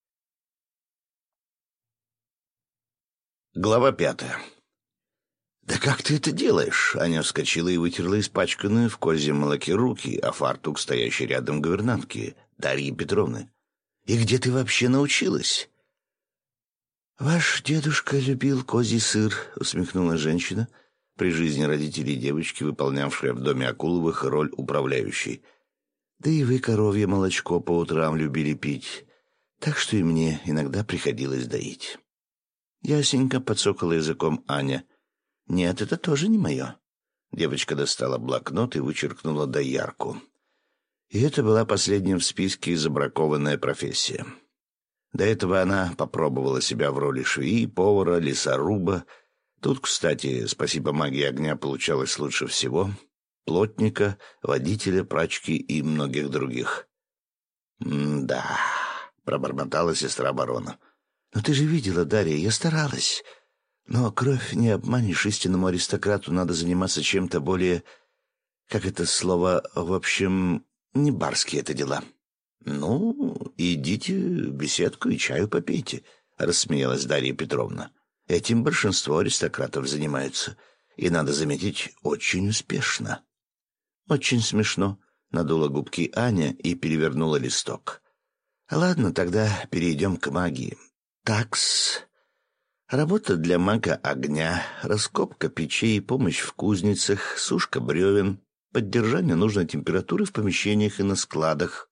B: Глава пятая. «Да как ты это делаешь?» Аня вскочила и вытерла испачканные в козьем молоке руки, а фартук, стоящий рядом гувернантки, Дарьи Петровны. «И где ты вообще научилась?» «Ваш дедушка любил козий сыр», — усмехнулась женщина, при жизни родителей девочки, выполнявшая в доме Акуловых роль управляющей. «Да и вы коровье молочко по утрам любили пить, так что и мне иногда приходилось доить». Ясенько подсокала языком Аня. «Нет, это тоже не мое». Девочка достала блокнот и вычеркнула доярку. И это была последняя в списке забракованная профессия. До этого она попробовала себя в роли швеи, повара, лесоруба. Тут, кстати, спасибо магии огня, получалось лучше всего. Плотника, водителя, прачки и многих других. «М-да», — пробормотала сестра барона. «Но ты же видела, Дарья, я старалась. Но кровь не обманешь, истинному аристократу надо заниматься чем-то более... Как это слово? В общем, не барские это дела». «Ну, идите в беседку и чаю попейте», — рассмеялась Дарья Петровна. «Этим большинство аристократов занимаются, и, надо заметить, очень успешно». «Очень смешно», — надула губки Аня и перевернула листок. «Ладно, тогда перейдем к магии. Такс. Работа для мага огня, раскопка печей, помощь в кузницах, сушка бревен, поддержание нужной температуры в помещениях и на складах».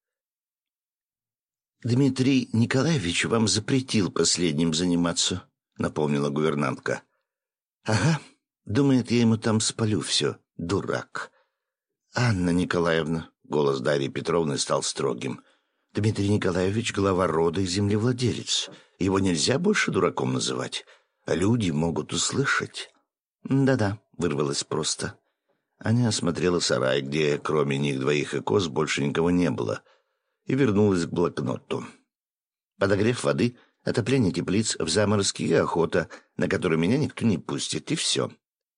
B: «Дмитрий Николаевич вам запретил последним заниматься», — напомнила гувернантка. «Ага, думает, я ему там спалю все, дурак». «Анна Николаевна», — голос Дарьи Петровны стал строгим, — «Дмитрий Николаевич — глава рода и землевладелец. Его нельзя больше дураком называть, а люди могут услышать». «Да-да», — вырвалось просто. Аня осмотрела сарай, где кроме них двоих и коз больше никого не было, и вернулась к блокноту. «Подогрев воды, отопление теплиц в заморозки и охота, на которую меня никто не пустит, и все».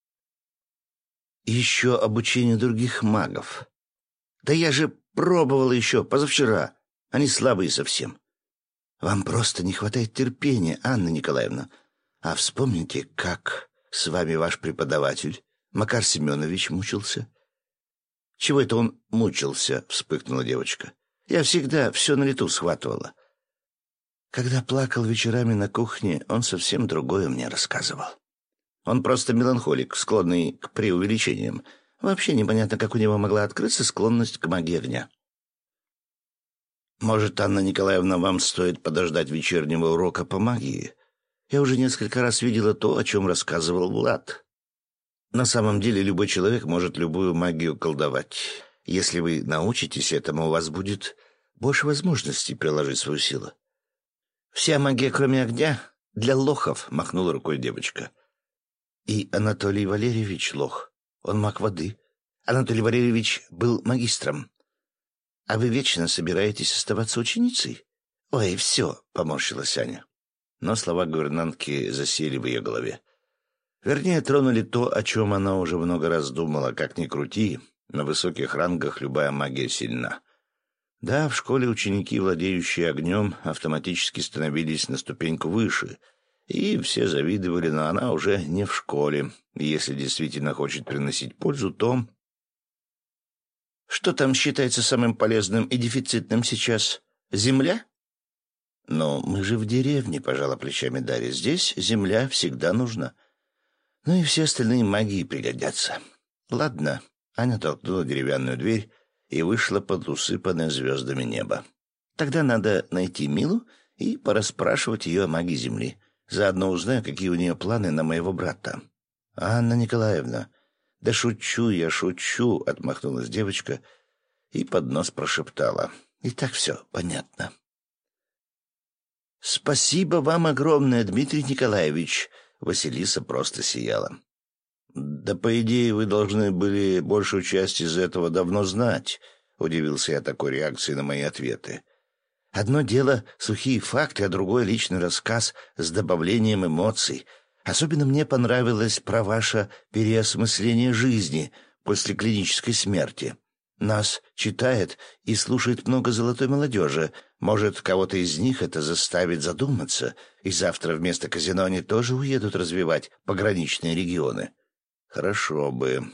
B: «Еще обучение других магов». «Да я же пробовала еще позавчера. Они слабые совсем». «Вам просто не хватает терпения, Анна Николаевна. А вспомните, как с вами ваш преподаватель, Макар Семенович, мучился». «Чего это он мучился?» — вспыхнула девочка. «Я всегда все на лету схватывала». Когда плакал вечерами на кухне, он совсем другое мне рассказывал. Он просто меланхолик, склонный к преувеличениям. Вообще непонятно, как у него могла открыться склонность к магии огня. «Может, Анна Николаевна, вам стоит подождать вечернего урока по магии? Я уже несколько раз видела то, о чем рассказывал Влад. На самом деле любой человек может любую магию колдовать. Если вы научитесь этому, у вас будет больше возможностей приложить свою силу». «Вся магия, кроме огня, для лохов», — махнула рукой девочка. «И Анатолий Валерьевич лох. Он маг воды. Анатолий Валерьевич был магистром. А вы вечно собираетесь оставаться ученицей?» «Ой, все», — поморщилась Аня. Но слова гувернантки засели в ее голове. Вернее, тронули то, о чем она уже много раз думала. Как ни крути, на высоких рангах любая магия сильна. Да, в школе ученики, владеющие огнем, автоматически становились на ступеньку выше, и все завидовали, но она уже не в школе. И если действительно хочет приносить пользу, то... «Что там считается самым полезным и дефицитным сейчас? Земля?» «Но мы же в деревне», — пожала плечами Дарья. «Здесь земля всегда нужна. Ну и все остальные магии пригодятся». «Ладно». Аня толкнула деревянную дверь и вышла под усыпанное звездами небо. «Тогда надо найти Милу и порасспрашивать ее о магии земли. Заодно узнаю, какие у нее планы на моего брата». «Анна Николаевна...» «Да шучу я, шучу», — отмахнулась девочка и под нос прошептала. «И так все понятно». «Спасибо вам огромное, Дмитрий Николаевич», — Василиса просто сияла. «Да, по идее, вы должны были большую часть из этого давно знать», — удивился я такой реакции на мои ответы. «Одно дело — сухие факты, а другое — личный рассказ с добавлением эмоций. Особенно мне понравилось про ваше переосмысление жизни», после клинической смерти. Нас читает и слушает много золотой молодежи. Может, кого-то из них это заставит задуматься, и завтра вместо казино они тоже уедут развивать пограничные регионы. Хорошо бы.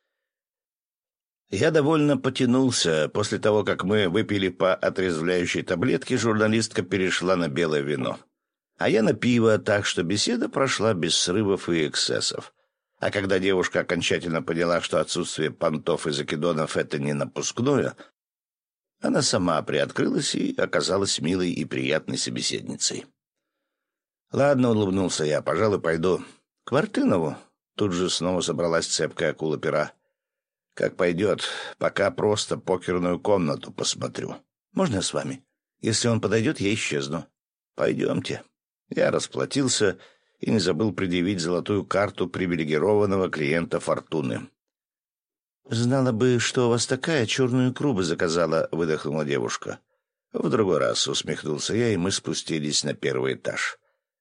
B: Я довольно потянулся. После того, как мы выпили по отрезвляющей таблетке, журналистка перешла на белое вино. А я на пиво, так что беседа прошла без срывов и эксцессов. А когда девушка окончательно поняла, что отсутствие понтов и закидонов — это не напускное, она сама приоткрылась и оказалась милой и приятной собеседницей. «Ладно», — улыбнулся я, — «пожалуй, пойду к Мартынову». Тут же снова собралась цепкая акула-пера. «Как пойдет, пока просто покерную комнату посмотрю. Можно я с вами? Если он подойдет, я исчезну». «Пойдемте». Я расплатился и не забыл предъявить золотую карту привилегированного клиента «Фортуны». «Знала бы, что у вас такая, черную икру бы заказала», — выдохнула девушка. «В другой раз», — усмехнулся я, и мы спустились на первый этаж.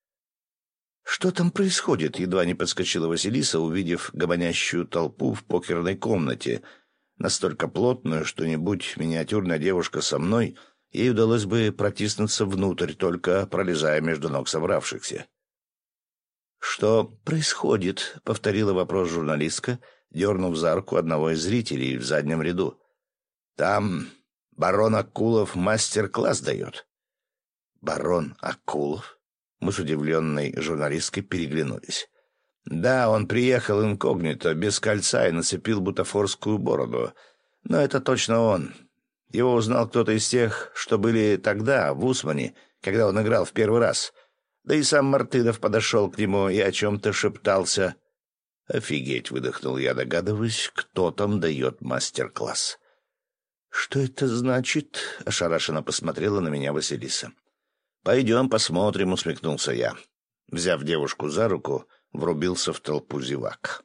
B: «Что там происходит?» — едва не подскочила Василиса, увидев гомонящую толпу в покерной комнате, настолько плотную, что не будь миниатюрная девушка со мной, ей удалось бы протиснуться внутрь, только пролезая между ног собравшихся. «Что происходит?» — повторила вопрос журналистка, дернув за руку одного из зрителей в заднем ряду. «Там барон Акулов мастер-класс дает». «Барон Акулов?» Мы с удивленной журналисткой переглянулись. «Да, он приехал инкогнито, без кольца, и нацепил бутафорскую бороду. Но это точно он. Его узнал кто-то из тех, что были тогда, в Усмане, когда он играл в первый раз. Да и сам Мартынов подошел к нему и о чем-то шептался». «Офигеть!» — выдохнул я, догадываясь, кто там дает мастер-класс. «Что это значит?» — ошарашенно посмотрела на меня Василиса. «Пойдем посмотрим», — усмехнулся я. Взяв девушку за руку, врубился в толпу зевак.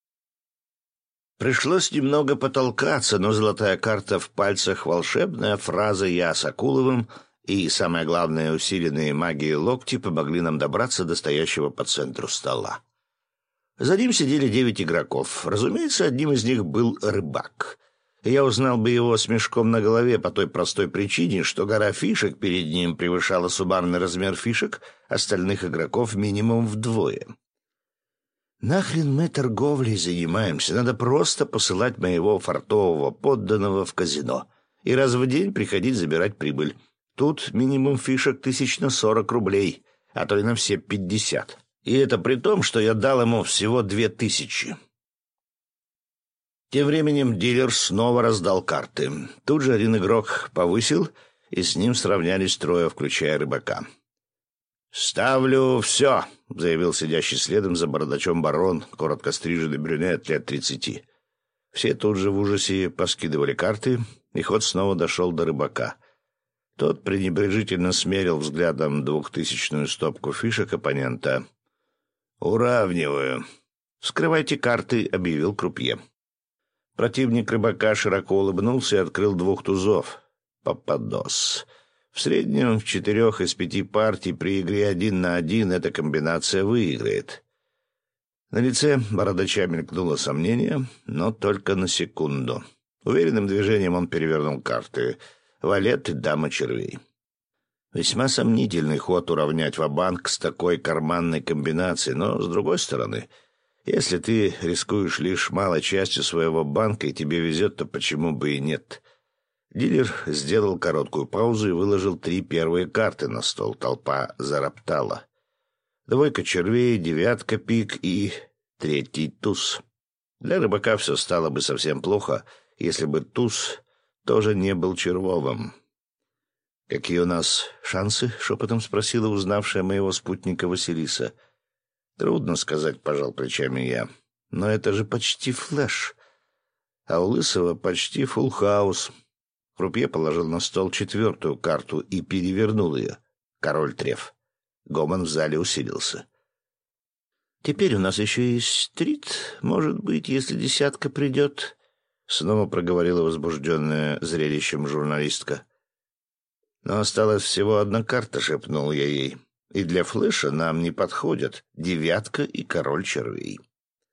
B: Пришлось немного потолкаться, но золотая карта в пальцах, волшебная фраза «Я с Акуловым» и, самое главное, усиленные магией локти помогли нам добраться до стоящего по центру стола. За ним сидели девять игроков. Разумеется, одним из них был рыбак. Я узнал бы его с мешком на голове по той простой причине, что гора фишек перед ним превышала суммарный размер фишек остальных игроков минимум вдвое. «Нахрен мы торговлей занимаемся? Надо просто посылать моего фартового подданного в казино и раз в день приходить забирать прибыль. Тут минимум фишек тысяч на сорок рублей, а то и на все пятьдесят. И это при том, что я дал ему всего две тысячи». Тем временем дилер снова раздал карты. Тут же один игрок повысил, и с ним сравнялись трое, включая рыбака. «Ставлю все», — заявил сидящий следом за бородачом барон, коротко стриженный брюнет лет тридцати. Все тут же в ужасе поскидывали карты, и ход снова дошел до рыбака. Тот пренебрежительно смерил взглядом двухтысячную стопку фишек оппонента. «Уравниваю». «Вскрывайте карты», — объявил крупье. Противник рыбака широко улыбнулся и открыл двух тузов. Попадос. В среднем в четырех из пяти партий при игре один на один эта комбинация выиграет. На лице бородача мелькнуло сомнение, но только на секунду. Уверенным движением он перевернул карты. Валет и дама червей. Весьма сомнительный ход уравнять ва-банк с такой карманной комбинацией, но, с другой стороны, если ты рискуешь лишь малой частью своего банка и тебе везет, то почему бы и нет? Дилер сделал короткую паузу и выложил три первые карты на стол. Толпа зароптала. Двойка червей, девятка пик и третий туз. Для рыбака все стало бы совсем плохо, если бы туз тоже не был червовым. «Какие у нас шансы?» — шепотом спросила узнавшая моего спутника Василиса. «Трудно сказать», — пожал плечами я. «Но это же почти флэш. А у Лысого почти фулл-хаус». Крупье положил на стол четвертую карту и перевернул ее. Король треф. Гомон в зале усилился. «Теперь у нас еще есть стрит. Может быть, если десятка придет...» Снова проговорила возбужденная зрелищем журналистка. «Но осталась всего одна карта», — шепнул я ей. «И для флеша нам не подходят девятка и король червей».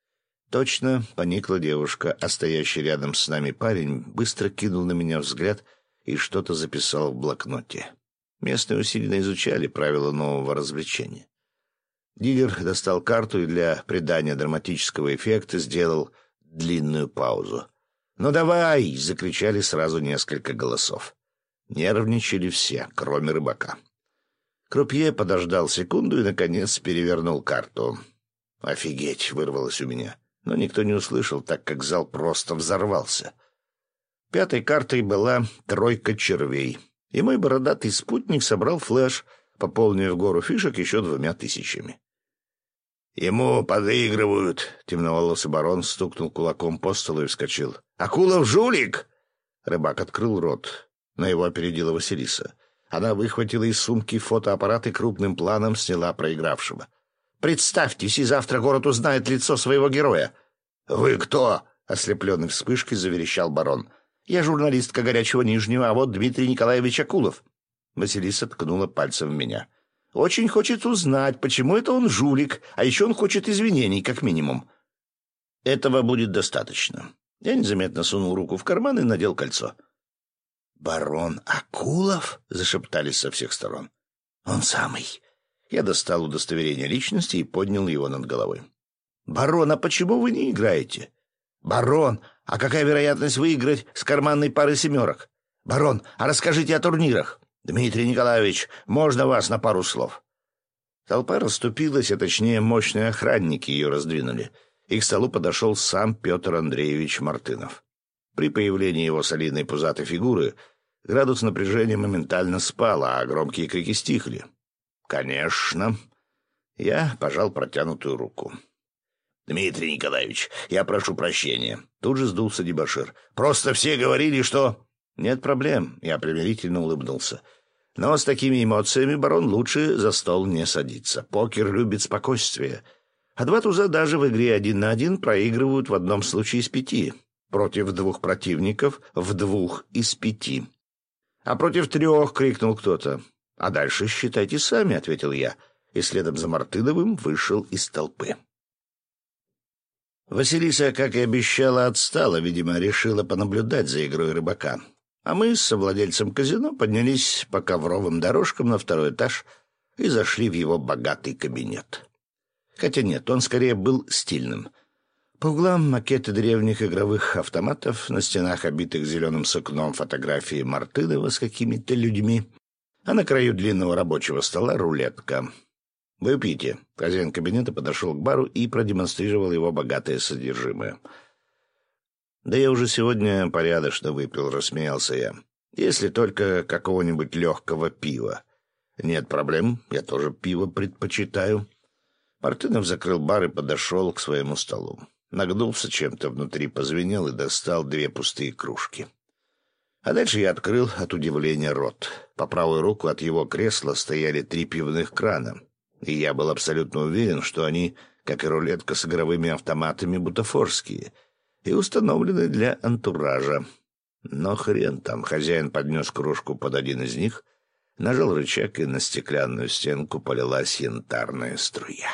B: Точно, поникла девушка, а стоящий рядом с нами парень быстро кинул на меня взгляд и что-то записал в блокноте. Местные усиленно изучали правила нового развлечения. Дилер достал карту и для придания драматического эффекта сделал длинную паузу. «Ну давай!» — закричали сразу несколько голосов. Нервничали все, кроме рыбака. Крупье подождал секунду и, наконец, перевернул карту. «Офигеть!» — вырвалось у меня. Но никто не услышал, так как зал просто взорвался. Пятой картой была тройка червей, и мой бородатый спутник собрал флеш, пополнив гору фишек еще двумя тысячами. «Ему подыгрывают!» — темноволосый барон стукнул кулаком по столу и вскочил. «Акулов жулик!» Рыбак открыл рот, но его опередила Василиса. Она выхватила из сумки фотоаппарат и крупным планом сняла проигравшего. «Представьтесь, и завтра город узнает лицо своего героя». «Вы кто?» — ослепленный вспышкой заверещал барон. «Я журналистка «Горячего Нижнего», а вот Дмитрий Николаевич Акулов». Василиса ткнула пальцем в меня. «Очень хочет узнать, почему это он жулик, а еще он хочет извинений, как минимум». «Этого будет достаточно». Я незаметно сунул руку в карман и надел кольцо. «Барон Акулов?» — зашептались со всех сторон. «Он самый». Я достал удостоверение личности и поднял его над головой. «Барон, а почему вы не играете?» «Барон, а какая вероятность выиграть с карманной пары семерок?» «Барон, а расскажите о турнирах?» «Дмитрий Николаевич, можно вас на пару слов?» Толпа расступилась, а точнее мощные охранники ее раздвинули, и к столу подошел сам Петр Андреевич Мартынов. При появлении его солидной пузатой фигуры градус напряжения моментально спал, а громкие крики стихли. «Конечно». Я пожал протянутую руку. «Дмитрий Николаевич, я прошу прощения». Тут же сдулся дебошир. «Просто все говорили, что...» «Нет проблем», — я примирительно улыбнулся. «Но с такими эмоциями, барон, лучше за стол не садиться. Покер любит спокойствие. А два туза даже в игре один на один проигрывают в одном случае из пяти. Против двух противников в двух из пяти». «А против трех!» — крикнул кто-то. «А дальше считайте сами», — ответил я, и следом за Мартыновым вышел из толпы. Василиса, как и обещала, отстала, видимо, решила понаблюдать за игрой рыбака. А мы с совладельцем казино поднялись по ковровым дорожкам на второй этаж и зашли в его богатый кабинет. Хотя нет, он скорее был стильным. По углам макеты древних игровых автоматов, на стенах, обитых зеленым сукном, фотографии Мартынова с какими-то людьми, а на краю длинного рабочего стола рулетка. «Выпейте». Хозяин кабинета подошел к бару и продемонстрировал его богатое содержимое. «Да я уже сегодня порядочно выпил», — рассмеялся я. «Если только какого-нибудь легкого пива». «Нет проблем, я тоже пиво предпочитаю». Мартынов закрыл бар и подошел к своему столу. Нагнулся чем-то внутри, позвенел и достал две пустые кружки. А дальше я открыл от удивления рот. По правую руку от его кресла стояли три пивных крана. И я был абсолютно уверен, что они, как и рулетка с игровыми автоматами, бутафорские и установлены для антуража. Но хрен там, хозяин поднес кружку под один из них, нажал рычаг, и на стеклянную стенку полилась янтарная струя.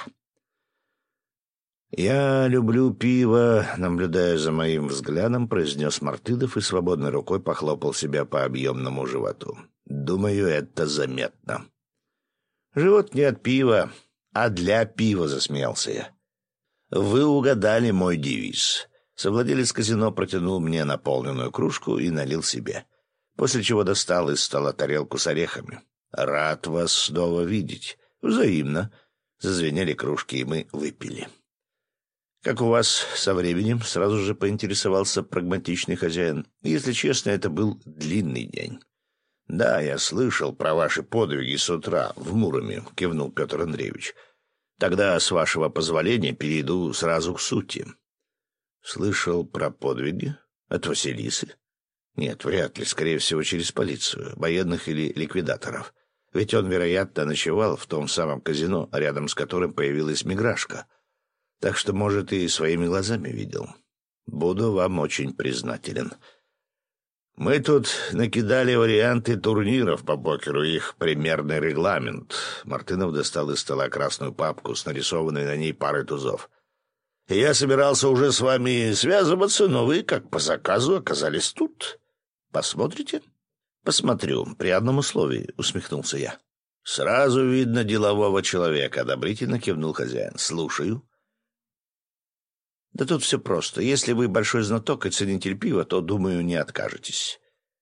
B: «Я люблю пиво», — наблюдая за моим взглядом, произнес Мартынов и свободной рукой похлопал себя по объемному животу. «Думаю, это заметно». «Живот не от пива, а для пива», — засмеялся я. «Вы угадали мой девиз». Совладелец казино протянул мне наполненную кружку и налил себе, после чего достал из стола тарелку с орехами. «Рад вас снова видеть». «Взаимно». Зазвенели кружки, и мы выпили. «Как у вас со временем?» — сразу же поинтересовался прагматичный хозяин. «Если честно, это был длинный день». «Да, я слышал про ваши подвиги с утра в Муроме», — кивнул Петр Андреевич. «Тогда, с вашего позволения, перейду сразу к сути». «Слышал про подвиги? От Василисы?» «Нет, вряд ли, скорее всего, через полицию, военных или ликвидаторов. Ведь он, вероятно, ночевал в том самом казино, рядом с которым появилась миграшка. Так что, может, и своими глазами видел. Буду вам очень признателен». «Мы тут накидали варианты турниров по покеру, их примерный регламент». Мартынов достал из стола красную папку с нарисованной на ней парой тузов.
A: Я собирался уже с вами связываться, но вы, как по заказу, оказались тут. Посмотрите?» «Посмотрю, при одном условии», — усмехнулся я. «Сразу видно делового человека», — одобрительно кивнул хозяин. «Слушаю». «Да тут все просто. Если вы большой знаток и ценитель пива, то, думаю, не откажетесь».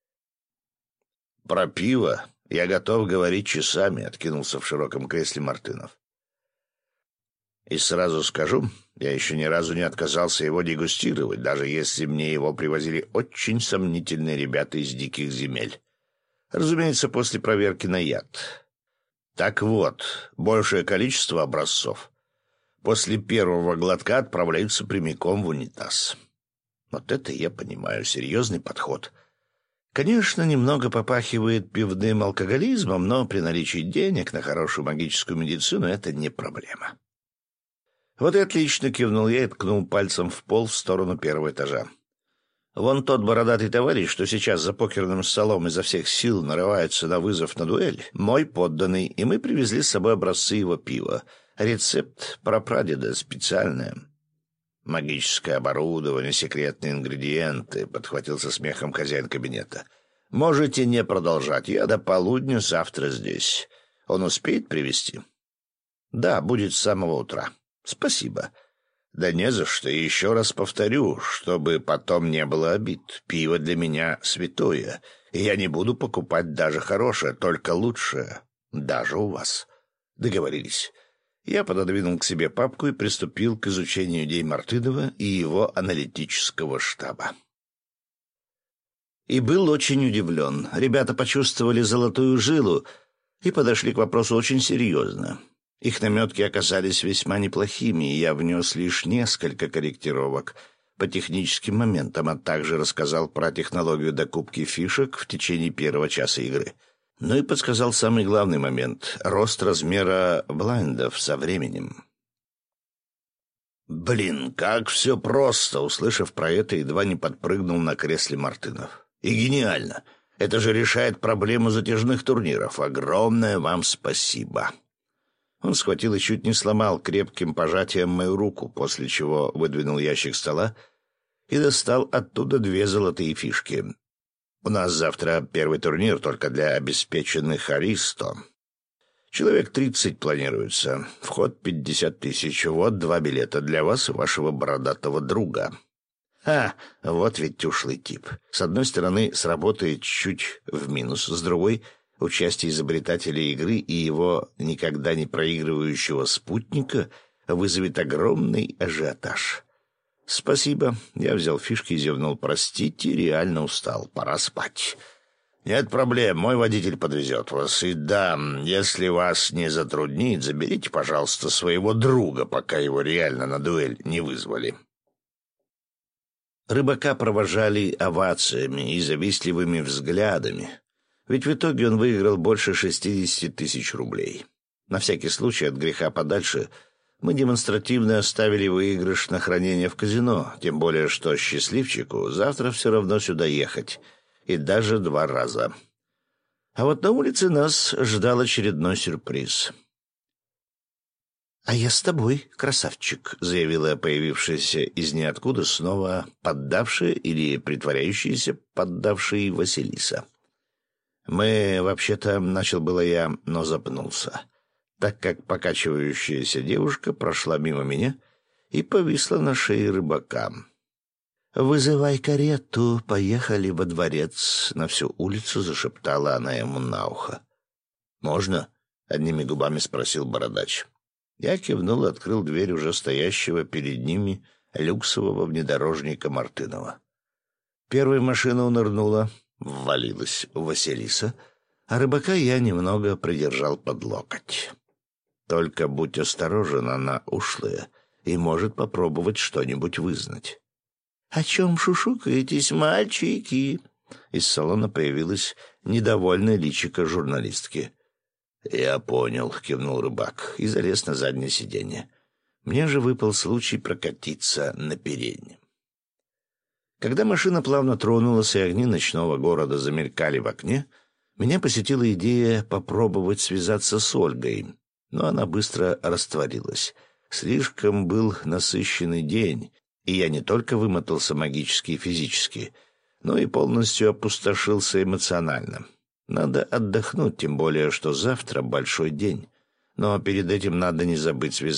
A: «Про пиво я готов говорить часами», — откинулся в широком кресле Мартынов. «И сразу скажу, я еще ни разу не отказался его дегустировать, даже если мне его привозили очень сомнительные ребята из диких земель. Разумеется, после проверки на яд. Так вот, большее количество образцов после первого глотка отправляются прямиком в унитаз. Вот это я понимаю, серьезный подход. Конечно, немного попахивает пивным алкоголизмом, но при наличии денег на хорошую магическую медицину это не проблема». «Вот и отлично», — кивнул я и ткнул пальцем в пол в сторону первого этажа. «Вон тот бородатый товарищ, что сейчас за покерным столом изо всех сил нарывается на вызов на дуэль, мой подданный, и мы привезли с собой образцы его пива. Рецепт прапрадеда специальное. Магическое оборудование, секретные ингредиенты», — подхватил со смехом хозяин кабинета. «Можете не продолжать, я до полудня завтра здесь. Он успеет привезти?» «Да, будет с самого утра». «Спасибо». «Да не за что. И еще раз повторю, чтобы потом не было обид. Пиво для меня святое, и я не буду покупать даже хорошее, только лучшее. Даже у вас». «Договорились». Я пододвинул к себе папку и приступил к изучению идей Мартынова и его аналитического штаба. И был очень удивлен. Ребята почувствовали золотую жилу и подошли к вопросу очень серьезно. Их наметки оказались весьма неплохими, и я внес лишь несколько корректировок по техническим моментам, а также рассказал про технологию докупки фишек в течение первого часа игры. Ну и подсказал самый главный момент — рост размера блайндов со временем. «Блин, как все просто!» — услышав про это, едва не подпрыгнул на кресле Мартынов. «И гениально! Это же решает проблему затяжных турниров. Огромное вам спасибо!» Он схватил и чуть не сломал крепким пожатием мою руку, после чего выдвинул ящик стола и достал оттуда две золотые фишки. «У нас завтра первый турнир только для обеспеченных аристо. Человек тридцать планируется. Вход пятьдесят тысяч. Вот два билета для вас и вашего бородатого друга». А, вот ведь ушлый тип. С одной стороны, сработает чуть в минус, с другой — участие изобретателя игры и его никогда не проигрывающего спутника вызовет огромный ажиотаж. «Спасибо». Я взял фишки и зевнул. «Простите, реально устал. Пора спать». «Нет проблем. Мой водитель подвезет вас. И да, если вас не затруднит, заберите, пожалуйста, своего друга, пока его реально на дуэль не вызвали». Рыбака провожали овациями и завистливыми взглядами. Ведь в итоге он выиграл больше шестидесяти тысяч рублей. На всякий случай, от греха подальше, мы демонстративно оставили выигрыш на хранение в казино, тем более что счастливчику завтра все равно сюда ехать, и даже два раза. А вот на улице нас ждал очередной сюрприз. «А я с тобой, красавчик», — заявила появившаяся из ниоткуда снова поддавшая или притворяющаяся поддавшей Василиса. «Мы, вообще-то, — начал было я, но запнулся, так как покачивающаяся девушка прошла мимо меня и повисла на шее рыбака. «Вызывай карету, поехали во дворец», — на всю улицу зашептала она ему на ухо. «Можно?» — одними губами спросил бородач. Я кивнул и открыл дверь уже стоящего перед ними люксового внедорожника Мартынова. Первая машина унырнула. Ввалилась Василиса, а рыбака я немного придержал под локоть. «Только будь осторожен, она ушлая и может попробовать что-нибудь вызнать». «О чем шушукаетесь, мальчики?» Из салона появилась недовольная личико журналистки. «Я понял», — кивнул рыбак и залез на заднее сиденье. Мне же выпал случай прокатиться на переднем. Когда машина плавно тронулась и огни ночного города замелькали в окне, меня посетила идея попробовать связаться с Ольгой, но она быстро растворилась. Слишком был насыщенный день, и я не только вымотался магически и физически, но и полностью опустошился эмоционально. Надо отдохнуть, тем более, что завтра большой день. Но перед этим надо не забыть связаться